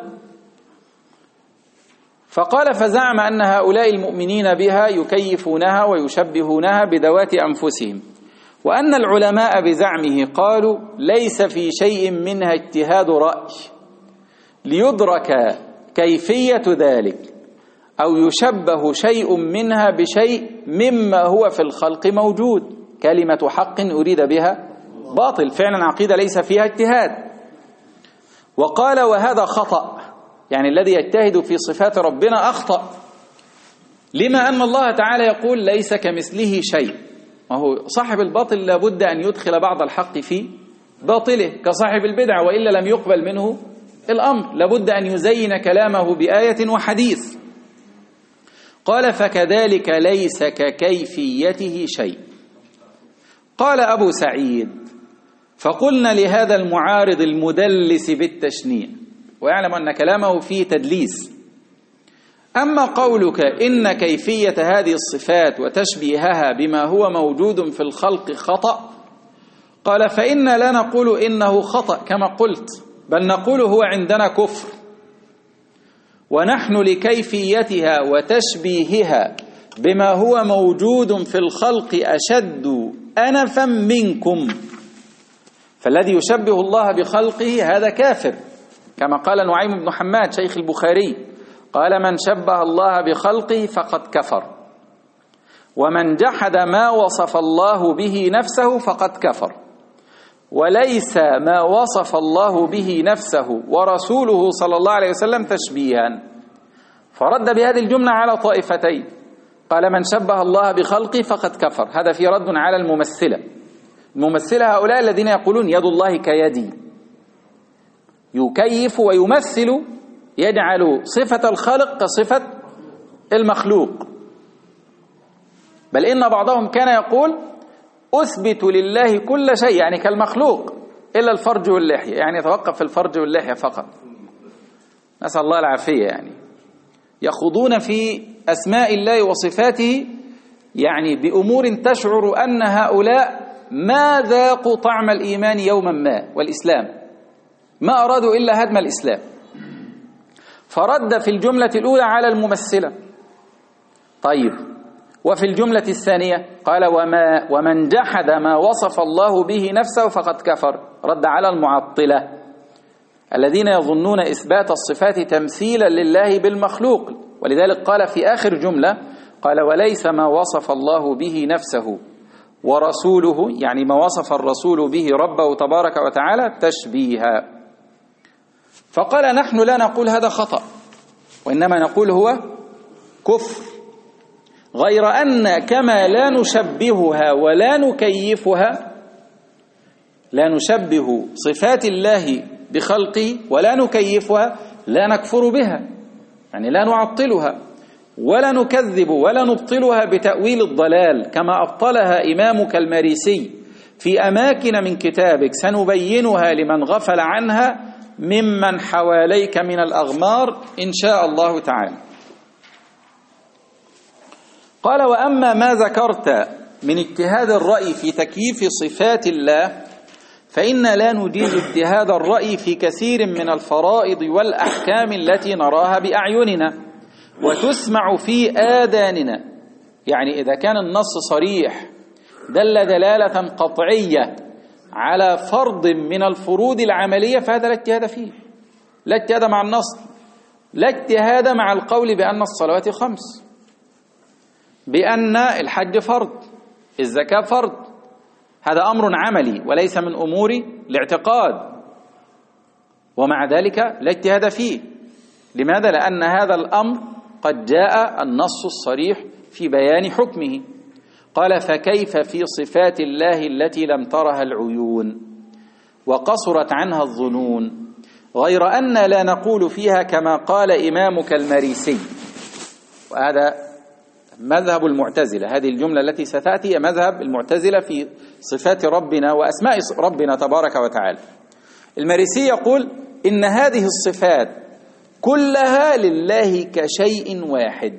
فقال: فزعم أن هؤلاء المؤمنين بها يكيفونها ويشبهونها بذوات أنفسهم، وأن العلماء بزعمه قالوا: ليس في شيء منها اجتهاد رأي ليدرك كيفية ذلك، أو يشبه شيء منها بشيء مما هو في الخلق موجود. كلمة حق أريد بها باطل، فعلا عقيدة ليس فيها اجتهاد. وقال: وهذا خطأ، يعني الذي يجتهد في صفات ربنا أخطأ، لما أن الله تعالى يقول: ليس كمثله شيء. وهو صاحب الباطل لابد أن يدخل بعض الحق في باطله كصاحب البدعة، وإلا لم يقبل منه الأمر، لابد أن يزين كلامه بآية وحديث. قال: فكذلك ليس ككيفيته شيء. قال أبو سعيد: فقلنا لهذا المعارض المدلس بالتشنيع، ويعلم أن كلامه فيه تدليس: أما قولك إن كيفية هذه الصفات وتشبيهها بما هو موجود في الخلق خطأ، قال: فإنا لا نقول إنه خطأ كما قلت، بل نقول هو عندنا كفر، ونحن لكيفيتها وتشبيهها بما هو موجود في الخلق أشد أنفا منكم. فالذي يشبه الله بخلقه هذا كافر، كما قال نعيم بن حماد شيخ البخاري، قال: من شبه الله بخلقه فقد كفر. ومن جحد ما وصف الله به نفسه فقد كفر، وليس ما وصف الله به نفسه ورسوله صلى الله عليه وسلم تشبيها. فرد بهذه الجملة على طائفتين، قال من شبه الله بخلقه فقد كفر، هذا في رد على الممثلة. الممثلة هؤلاء الذين يقولون يد الله كيدي، يكيف ويمثل، يجعل صفة الخلق كصفة المخلوق. بل إن بعضهم كان يقول أثبت لله كل شيء، يعني كالمخلوق إلا الفرج واللحية، يعني يتوقف في الفرج واللحية فقط، نسأل الله العافية. يعني يخوضون في أسماء الله وصفاته يعني بأمور تشعر أن هؤلاء ما ذاقوا طعم الإيمان يوما ما والإسلام، ما أرادوا إلا هدم الإسلام. فرد في الجملة الأولى على الممثلة. طيب، وفي الجملة الثانية قال وما ومن جحد ما وصف الله به نفسه فقد كفر، رد على المعطلة الذين يظنون إثبات الصفات تمثيلا لله بالمخلوق. ولذلك قال في آخر جملة قال وليس ما وصف الله به نفسه ورسوله، يعني ما وصف الرسول به ربه تبارك وتعالى تشبيها. فقال نحن لا نقول هذا خطأ، وإنما نقول هو كفر، غير أن كما لا نشبهها ولا نكيفها، لا نشبه صفات الله بخلقه ولا نكيفها، لا نكفر بها، يعني لا نعطلها ولا نكذب ولا نبطلها بتأويل الضلال كما أبطلها إمامك المريسي في أماكن من كتابك سنبينها لمن غفل عنها ممن حواليك من الأغمار إن شاء الله تعالى. قال وأما ما ذكرت من اجتهاد الرأي في تكييف صفات الله فإن لا نجيز اجتهاد الرأي في كثير من الفرائض والأحكام التي نراها بأعيننا وتسمع في آذاننا. يعني إذا كان النص صريح دل دلالة قطعية على فرض من الفروض العملية فهذا لا اجتهاد فيه، لا اجتهاد مع النص، لا اجتهاد مع القول بأن الصلوات خمس، بأن الحج فرض، الزكاة فرض، هذا أمر عملي وليس من أمور الاعتقاد، ومع ذلك لا اجتهاد فيه. لماذا؟ لأن هذا الأمر قد جاء النص الصريح في بيان حكمه. قال فكيف في صفات الله التي لم ترها العيون وقصرت عنها الظنون، غير أن لا نقول فيها كما قال إمامك المريسي. وهذا مذهب المعتزلة، هذه الجملة التي ستأتي مذهب المعتزلة في صفات ربنا وأسماء ربنا تبارك وتعالى. المريسي يقول إن هذه الصفات كلها لله كشيء واحد،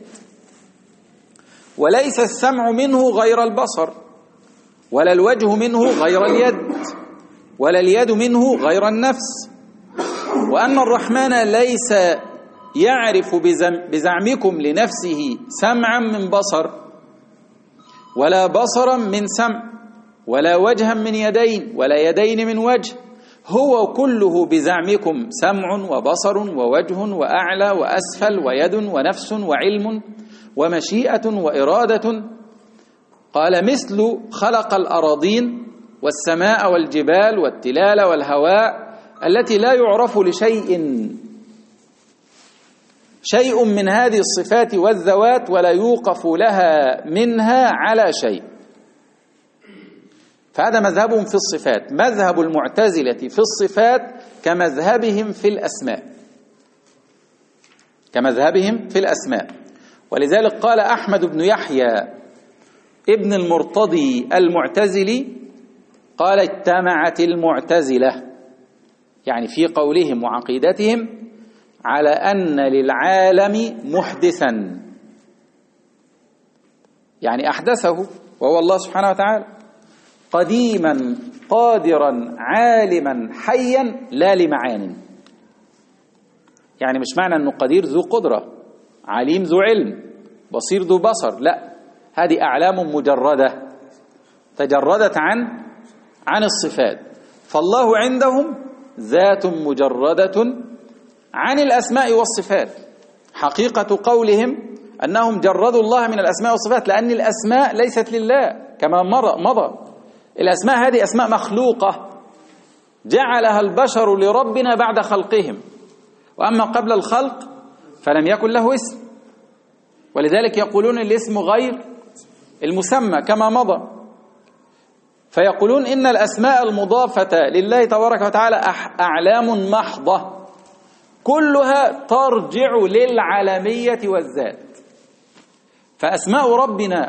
وليس السمع منه غير البصر، ولا الوجه منه غير اليد، ولا اليد منه غير النفس، وأن الرحمن ليس يعرف بزعمكم لنفسه سمعا من بصر، ولا بصرا من سمع، ولا وجها من يدين، ولا يدين من وجه، هو كله بزعمكم سمع وبصر ووجه وأعلى وأسفل ويد ونفس وعلم ومشيئة وإرادة. قال مثل خلق الأراضين والسماء والجبال والتلال والهواء التي لا يعرف لشيء شيء من هذه الصفات والذوات ولا يوقف لها منها على شيء. فهذا مذهبهم في الصفات. مذهب المعتزلة في الصفات كمذهبهم في الأسماء، كمذهبهم في الأسماء. ولذلك قال أحمد بن يحيى ابن المرتضي المعتزلي قال اجتمعت المعتزلة، يعني في قولهم وعقيدتهم، على أن للعالم محدثا، يعني أحدثه وهو الله سبحانه وتعالى، قديما قادرا عالما حيا لا لمعان. يعني مش معنى أنه قدير ذو قدرة، عليم ذو علم، بصير ذو بصر، لا، هذه أعلام مجردة تجردت عن عن الصفات. فالله عندهم ذات مجردة عن الأسماء والصفات. حقيقة قولهم أنهم جردوا الله من الأسماء والصفات، لأن الأسماء ليست لله كما مضى. الأسماء هذه أسماء مخلوقة جعلها البشر لربنا بعد خلقهم، وأما قبل الخلق فلم يكن له اسم، ولذلك يقولون الاسم غير المسمى كما مضى. فيقولون إن الأسماء المضافة لله تبارك وتعالى أعلام محضة كلها ترجع للعالمية والذات. فأسماء ربنا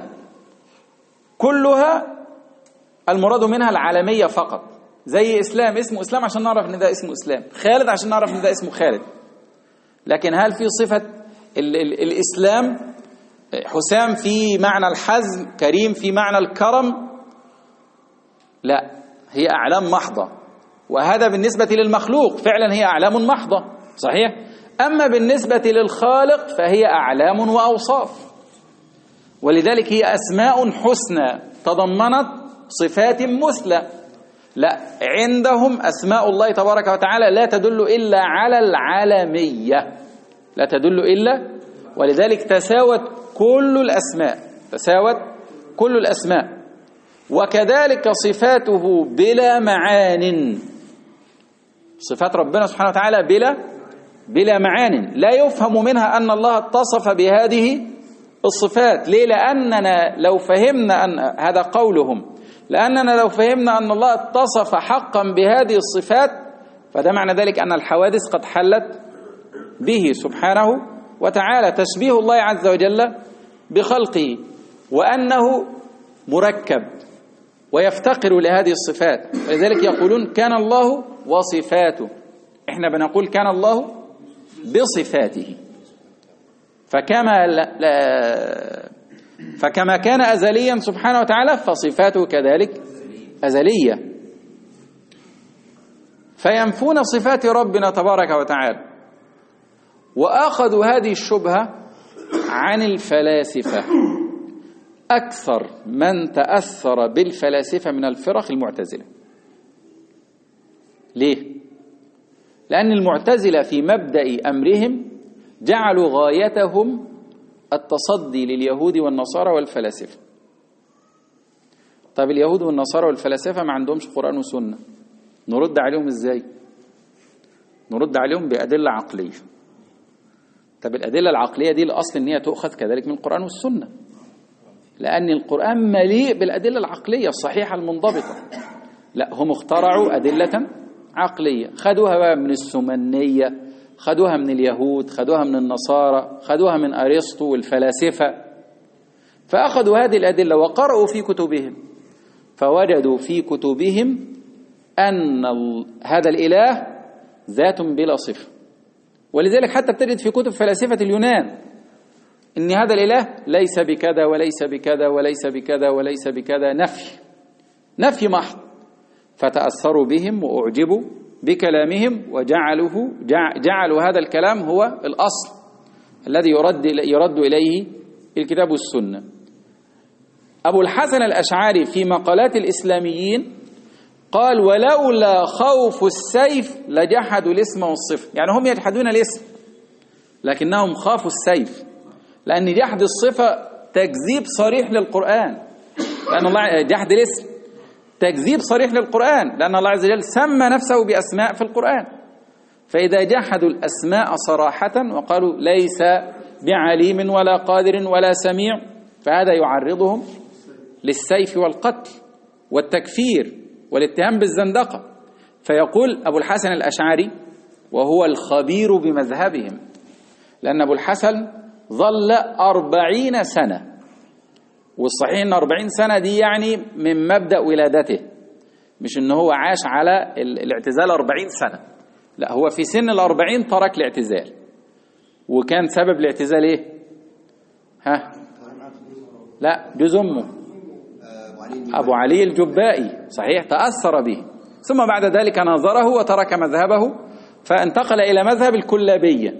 كلها المراد منها العالمية فقط، زي إسلام، اسمه إسلام عشان نعرف إن ده اسمه إسلام، خالد عشان نعرف إن ده اسمه خالد. لكن هل في صفة ال ال الإسلام؟ حسام في معنى الحزم، كريم في معنى الكرم؟ لا، هي أعلام محضة. وهذا بالنسبة للمخلوق فعلا هي أعلام محضة، صحيح. أما بالنسبة للخالق فهي أعلام وأوصاف، ولذلك هي أسماء حسنى تضمنت صفات مثلى. لا، عندهم أسماء الله تبارك وتعالى لا تدل إلا على العالمية، لا تدل إلا، ولذلك تساوت كل الأسماء، تساوت كل الأسماء. وكذلك صفاته بلا معان، صفات ربنا سبحانه وتعالى بلا بلا معان، لا يفهم منها أن الله اتصف بهذه الصفات. ليه؟ لأننا لو فهمنا أن هذا قولهم، لأننا لو فهمنا أن الله اتصف حقا بهذه الصفات فده معنى ذلك أن الحوادث قد حلت به سبحانه وتعالى، تشبيه الله عز وجل بخلقه، وأنه مركب ويفتقر لهذه الصفات. ولذلك يقولون كان الله وصفاته، احنا بنقول كان الله بصفاته. فكما لا لا فكما كان أزليا سبحانه وتعالى فصفاته كذلك أزلية. فينفون صفات ربنا تبارك وتعالى، وأخذوا هذه الشبهة عن الفلاسفة. أكثر من تأثر بالفلاسفة من الفرق المعتزلة. ليه؟ لأن المعتزلة في مبدأ أمرهم جعلوا غايتهم التصدي لليهود والنصارى والفلاسفة. طيب اليهود والنصارى والفلاسفة ما عندهمش قرآن وسنة، نرد عليهم إزاي؟ نرد عليهم بأدلة عقلية. طب الأدلة العقلية دي الأصل إن هي تؤخذ كذلك من القرآن والسنة، لأن القرآن مليء بالأدلة العقلية الصحيحة المنضبطة. لا، هم اخترعوا أدلة عقلية، خدوها بقى من السمنية، خدوها من اليهود، خدوها من النصارى، خدوها من أرسطو والفلاسفة. فأخذوا هذه الأدلة وقرأوا في كتبهم، فوجدوا في كتبهم أن هذا الإله ذات بلا صفة. ولذلك حتى تجد في كتب فلاسفة اليونان إن هذا الإله ليس بكذا وليس بكذا وليس بكذا وليس بكذا، نفي نفي محض. فتأثروا بهم وأعجبوا بكلامهم وجعلوه جعلوا هذا الكلام هو الأصل الذي يرد يرد إليه الكتاب والسنة. أبو الحسن الأشعري في مقالات الإسلاميين قال: ولولا خوف السيف لجحدوا الاسم والصفة. يعني هم يجحدون الاسم لكنهم خافوا السيف، لأن جحد الصفة تكذيب صريح للقرآن، لأن الله جحد الاسم تكذيب صريح للقرآن، لأن الله عز وجل سمى نفسه بأسماء في القرآن. فإذا جحدوا الأسماء صراحة وقالوا ليس بعليم ولا قادر ولا سميع، فهذا يعرضهم للسيف والقتل والتكفير والاتهام بالزندقة. فيقول أبو الحسن الأشعري، وهو الخبير بمذهبهم، لأن أبو الحسن ظل أربعين سنة، والصحيح أن أربعين سنة دي يعني من مبدأ ولادته، مش أنه هو عاش على الاعتزال أربعين سنة، لا، هو في سن الأربعين ترك الاعتزال. وكان سبب الاعتزال إيه؟ ها؟ لا، جوز أمه أبو علي الجبائي، صحيح، تأثر به، ثم بعد ذلك ناظره وترك مذهبه فانتقل إلى مذهب الكلابية،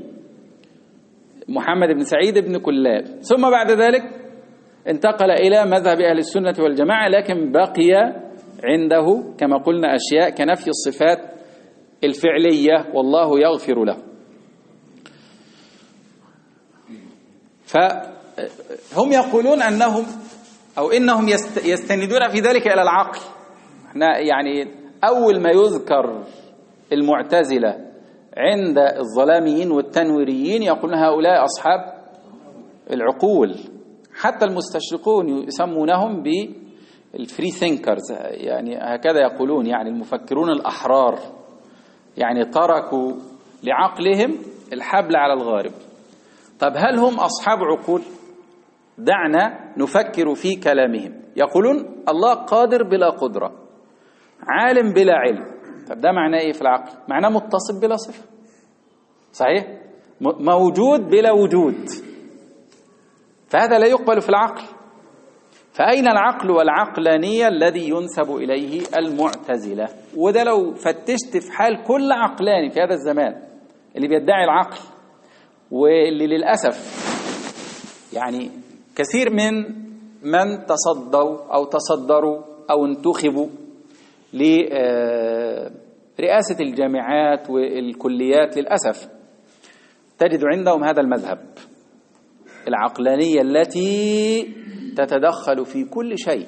محمد بن سعيد بن كلاب، ثم بعد ذلك انتقل إلى مذهب أهل السنة والجماعة، لكن بقي عنده كما قلنا أشياء كنفي الصفات الفعلية، والله يغفر له. هم يقولون أنهم أو إنهم يستندون في ذلك إلى العقل. احنا يعني أول ما يذكر المعتزلة عند الظلاميين والتنويريين يقولون هؤلاء أصحاب العقول. حتى المستشرقون يسمونهم بالفري ثينكرز، يعني هكذا يقولون، يعني المفكرون الأحرار، يعني تركوا لعقلهم الحبل على الغارب. طب هل هم أصحاب عقول؟ دعنا نفكر في كلامهم. يقولون الله قادر بلا قدرة، عالم بلا علم. طب ده معناه ايه في العقل؟ معناه متصف بلا صفة، صحيح؟ موجود بلا وجود، فهذا لا يقبل في العقل. فأين العقل والعقلانية الذي ينسب إليه المعتزلة؟ وده لو فتشت في حال كل عقلاني في هذا الزمان اللي بيدعي العقل، واللي للأسف يعني كثير من من تصدوا أو تصدروا أو انتخبوا لرئاسة الجامعات والكليات، للأسف تجد عندهم هذا المذهب، العقلانية التي تتدخل في كل شيء،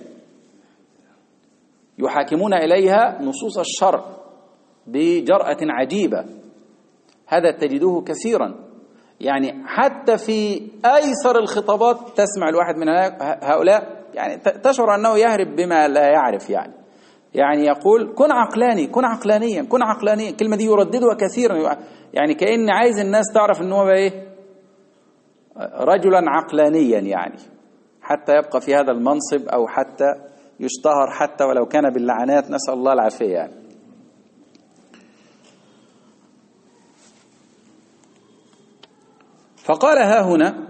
يحاكمون إليها نصوص الشرع بجرأة عجيبة. هذا تجدوه كثيرا، يعني حتى في أيسر الخطابات تسمع الواحد من هؤلاء يعني تشعر أنه يهرب بما لا يعرف، يعني يعني يقول كن عقلاني، كن عقلانيا، كن عقلانيا. الكلمة دي يرددها كثيرا، يعني كأن عايز الناس تعرف أنه بقى إيه، رجلا عقلانيا، يعني حتى يبقى في هذا المنصب أو حتى يشتهر، حتى ولو كان باللعنات، نسأل الله العافية. يعني فقال ها هنا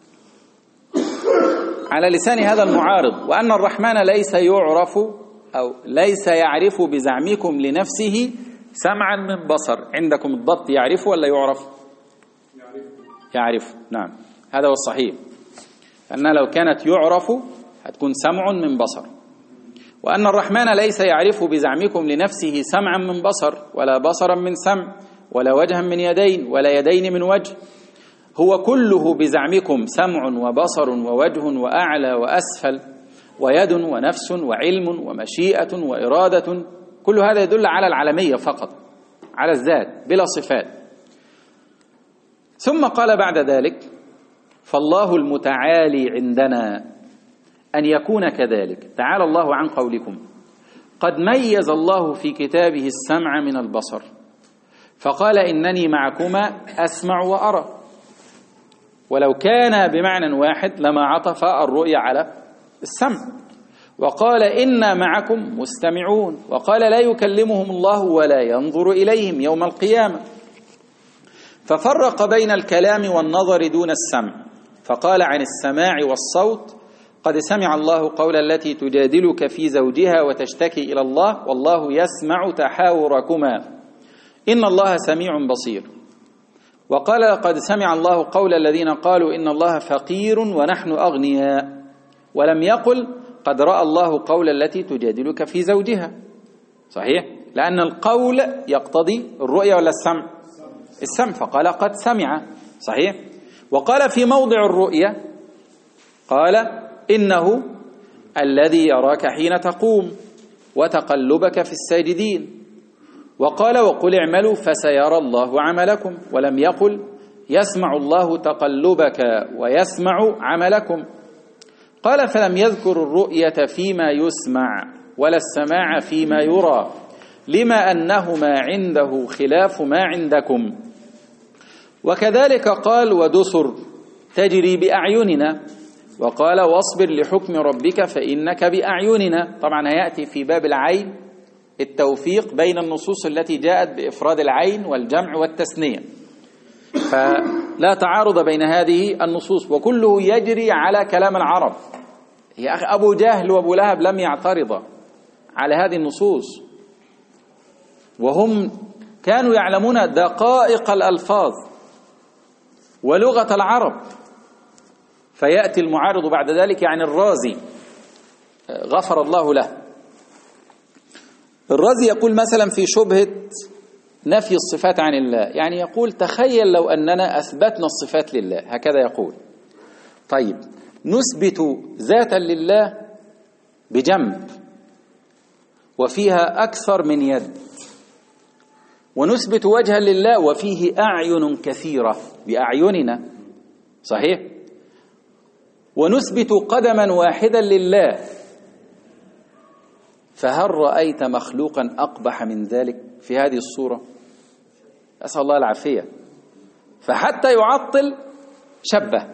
على لسان هذا المعارض: وأن الرحمن ليس يعرف أو ليس يعرف بزعمكم لنفسه سمعا من بصر. عندكم الضبط يعرف ولا يعرف؟ يعرف, يعرف. نعم، هذا هو الصحيح، أن لو كانت يعرف هتكون سمع من بصر. وأن الرحمن ليس يعرف بزعمكم لنفسه سمعا من بصر، ولا بصرا من سمع، ولا وجها من يدين، ولا يدين من وجه. هو كله بزعمكم سمع وبصر ووجه وأعلى وأسفل ويد ونفس وعلم ومشيئة وإرادة. كل هذا يدل على العلمية فقط، على الذات بلا صفات. ثم قال بعد ذلك: فالله المتعالي عندنا أن يكون كذلك. تعالى الله عن قولكم. قد ميز الله في كتابه السمع من البصر، فقال: إنني معكما أسمع وأرى. ولو كان بمعنى واحد لما عطف الرؤية على السمع. وقال: إنا معكم مستمعون. وقال: لا يكلمهم الله ولا ينظر إليهم يوم القيامة. ففرق بين الكلام والنظر دون السمع، فقال عن السماع والصوت: قد سمع الله قول التي تجادلك في زوجها وتشتكي إلى الله والله يسمع تحاوركما إن الله سميع بصير. وقال: قد سمع الله قول الذين قالوا إن الله فقير ونحن أغنياء، ولم يقل قد رأى الله قول التي تجادلك في زوجها. صحيح؟ لأن القول يقتضي الرؤية ولا السمع؟ السمع، فقال قد سمع. صحيح؟ وقال في موضع الرؤية قال: إنه الذي يراك حين تقوم وتقلبك في الساجدين. وقال: وقل اعملوا فسيرى الله عملكم. ولم يقل يسمع الله تقلبك ويسمع عملكم. قال: فلم يذكر الرؤية فيما يسمع ولا السماع فيما يرى، لما أنهما عنده خلاف ما عندكم. وكذلك قال: ودثر تجري بأعيننا. وقال: واصبر لحكم ربك فإنك بأعيننا. طبعا هيأتي في باب العين التوفيق بين النصوص التي جاءت بإفراد العين والجمع والتثنية، فلا تعارض بين هذه النصوص، وكله يجري على كلام العرب. يا أخي، أبو جهل وأبو لهب لم يعترضا على هذه النصوص، وهم كانوا يعلمون دقائق الألفاظ ولغة العرب. فيأتي المعارض بعد ذلك، يعني الرازي غفر الله له. الرازي يقول مثلا في شبهة نفي الصفات عن الله، يعني يقول: تخيل لو أننا أثبتنا الصفات لله، هكذا يقول، طيب نثبت ذاتا لله بجنب وفيها أكثر من يد، ونثبت وجها لله وفيه أعين كثيرة بأعيننا، صحيح؟ ونثبت قدما واحدا لله، فهل رأيت مخلوقا أقبح من ذلك في هذه الصورة؟ أسأل الله العافية. فحتى يعطل شبه.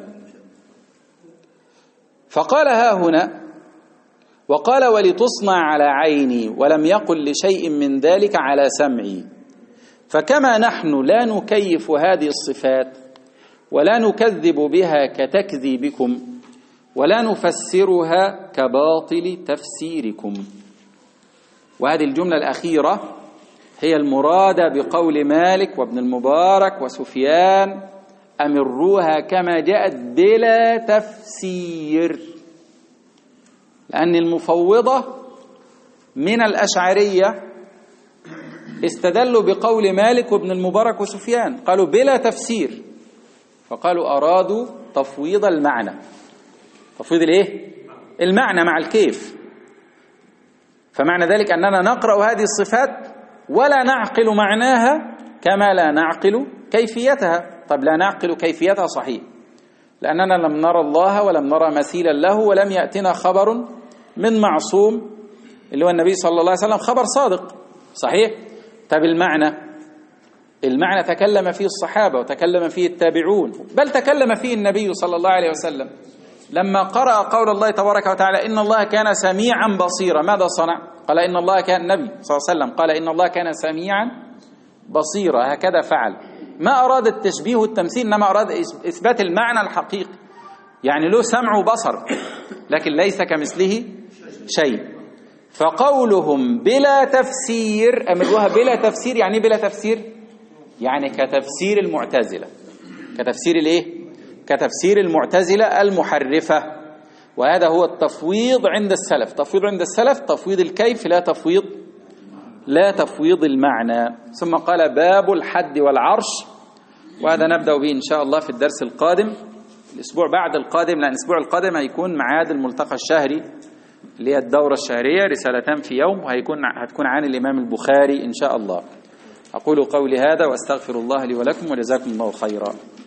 فقال ها هنا وقال ولتصنع على عيني، ولم يقل لشيء من ذلك على سمعي. فكما نحن لا نكيف هذه الصفات ولا نكذب بها كتكذيبكم ولا نفسرها كباطل تفسيركم. وهذه الجملة الأخيرة هي المرادة بقول مالك وابن المبارك وسفيان: أمروها كما جاءت بلا تفسير. لأن المفوضة من الأشعرية استدلوا بقول مالك وابن المبارك وسفيان، قالوا بلا تفسير، فقالوا أرادوا تفويض المعنى. تفويض الايه؟ المعنى مع الكيف. فمعنى ذلك أننا نقرأ هذه الصفات ولا نعقل معناها كما لا نعقل كيفيتها. طب لا نعقل كيفيتها صحيح، لأننا لم نرى الله ولم نرى مثيلا له ولم يأتنا خبر من معصوم اللي هو النبي صلى الله عليه وسلم، خبر صادق صحيح. طب المعنى، المعنى تكلم فيه الصحابة وتكلم فيه التابعون، بل تكلم فيه النبي صلى الله عليه وسلم لما قرأ قول الله تبارك وتعالى: إن الله كان سميعا بصيرا. ماذا صنع؟ قال إن الله كان، النبي صلى الله عليه وسلم قال إن الله كان سميعا بصيرا، هكذا فعل. ما أراد التشبيه والتمثيل، إنما أراد إثبات المعنى الحقيقي. يعني له سمع وبصر لكن ليس كمثله شيء. فقولهم بلا تفسير، أمروها بلا تفسير، يعني بلا تفسير يعني كتفسير المعتزلة. كتفسير الايه؟ كتفسير المعتزلة المحرفة. وهذا هو التفويض عند السلف. تفويض عند السلف تفويض الكيف، لا تفويض لا تفويض المعنى. ثم قال باب الحد والعرش، وهذا نبدأ به إن شاء الله في الدرس القادم، الأسبوع بعد القادم، لأن الأسبوع القادم هيكون ميعاد الملتقى الشهري اللي هي الدورة الشهرية، رسالتان في يوم، وهيكون هتكون عن الإمام البخاري إن شاء الله. أقول قولي هذا وأستغفر الله لي ولكم، وجزاكم الله خيرا.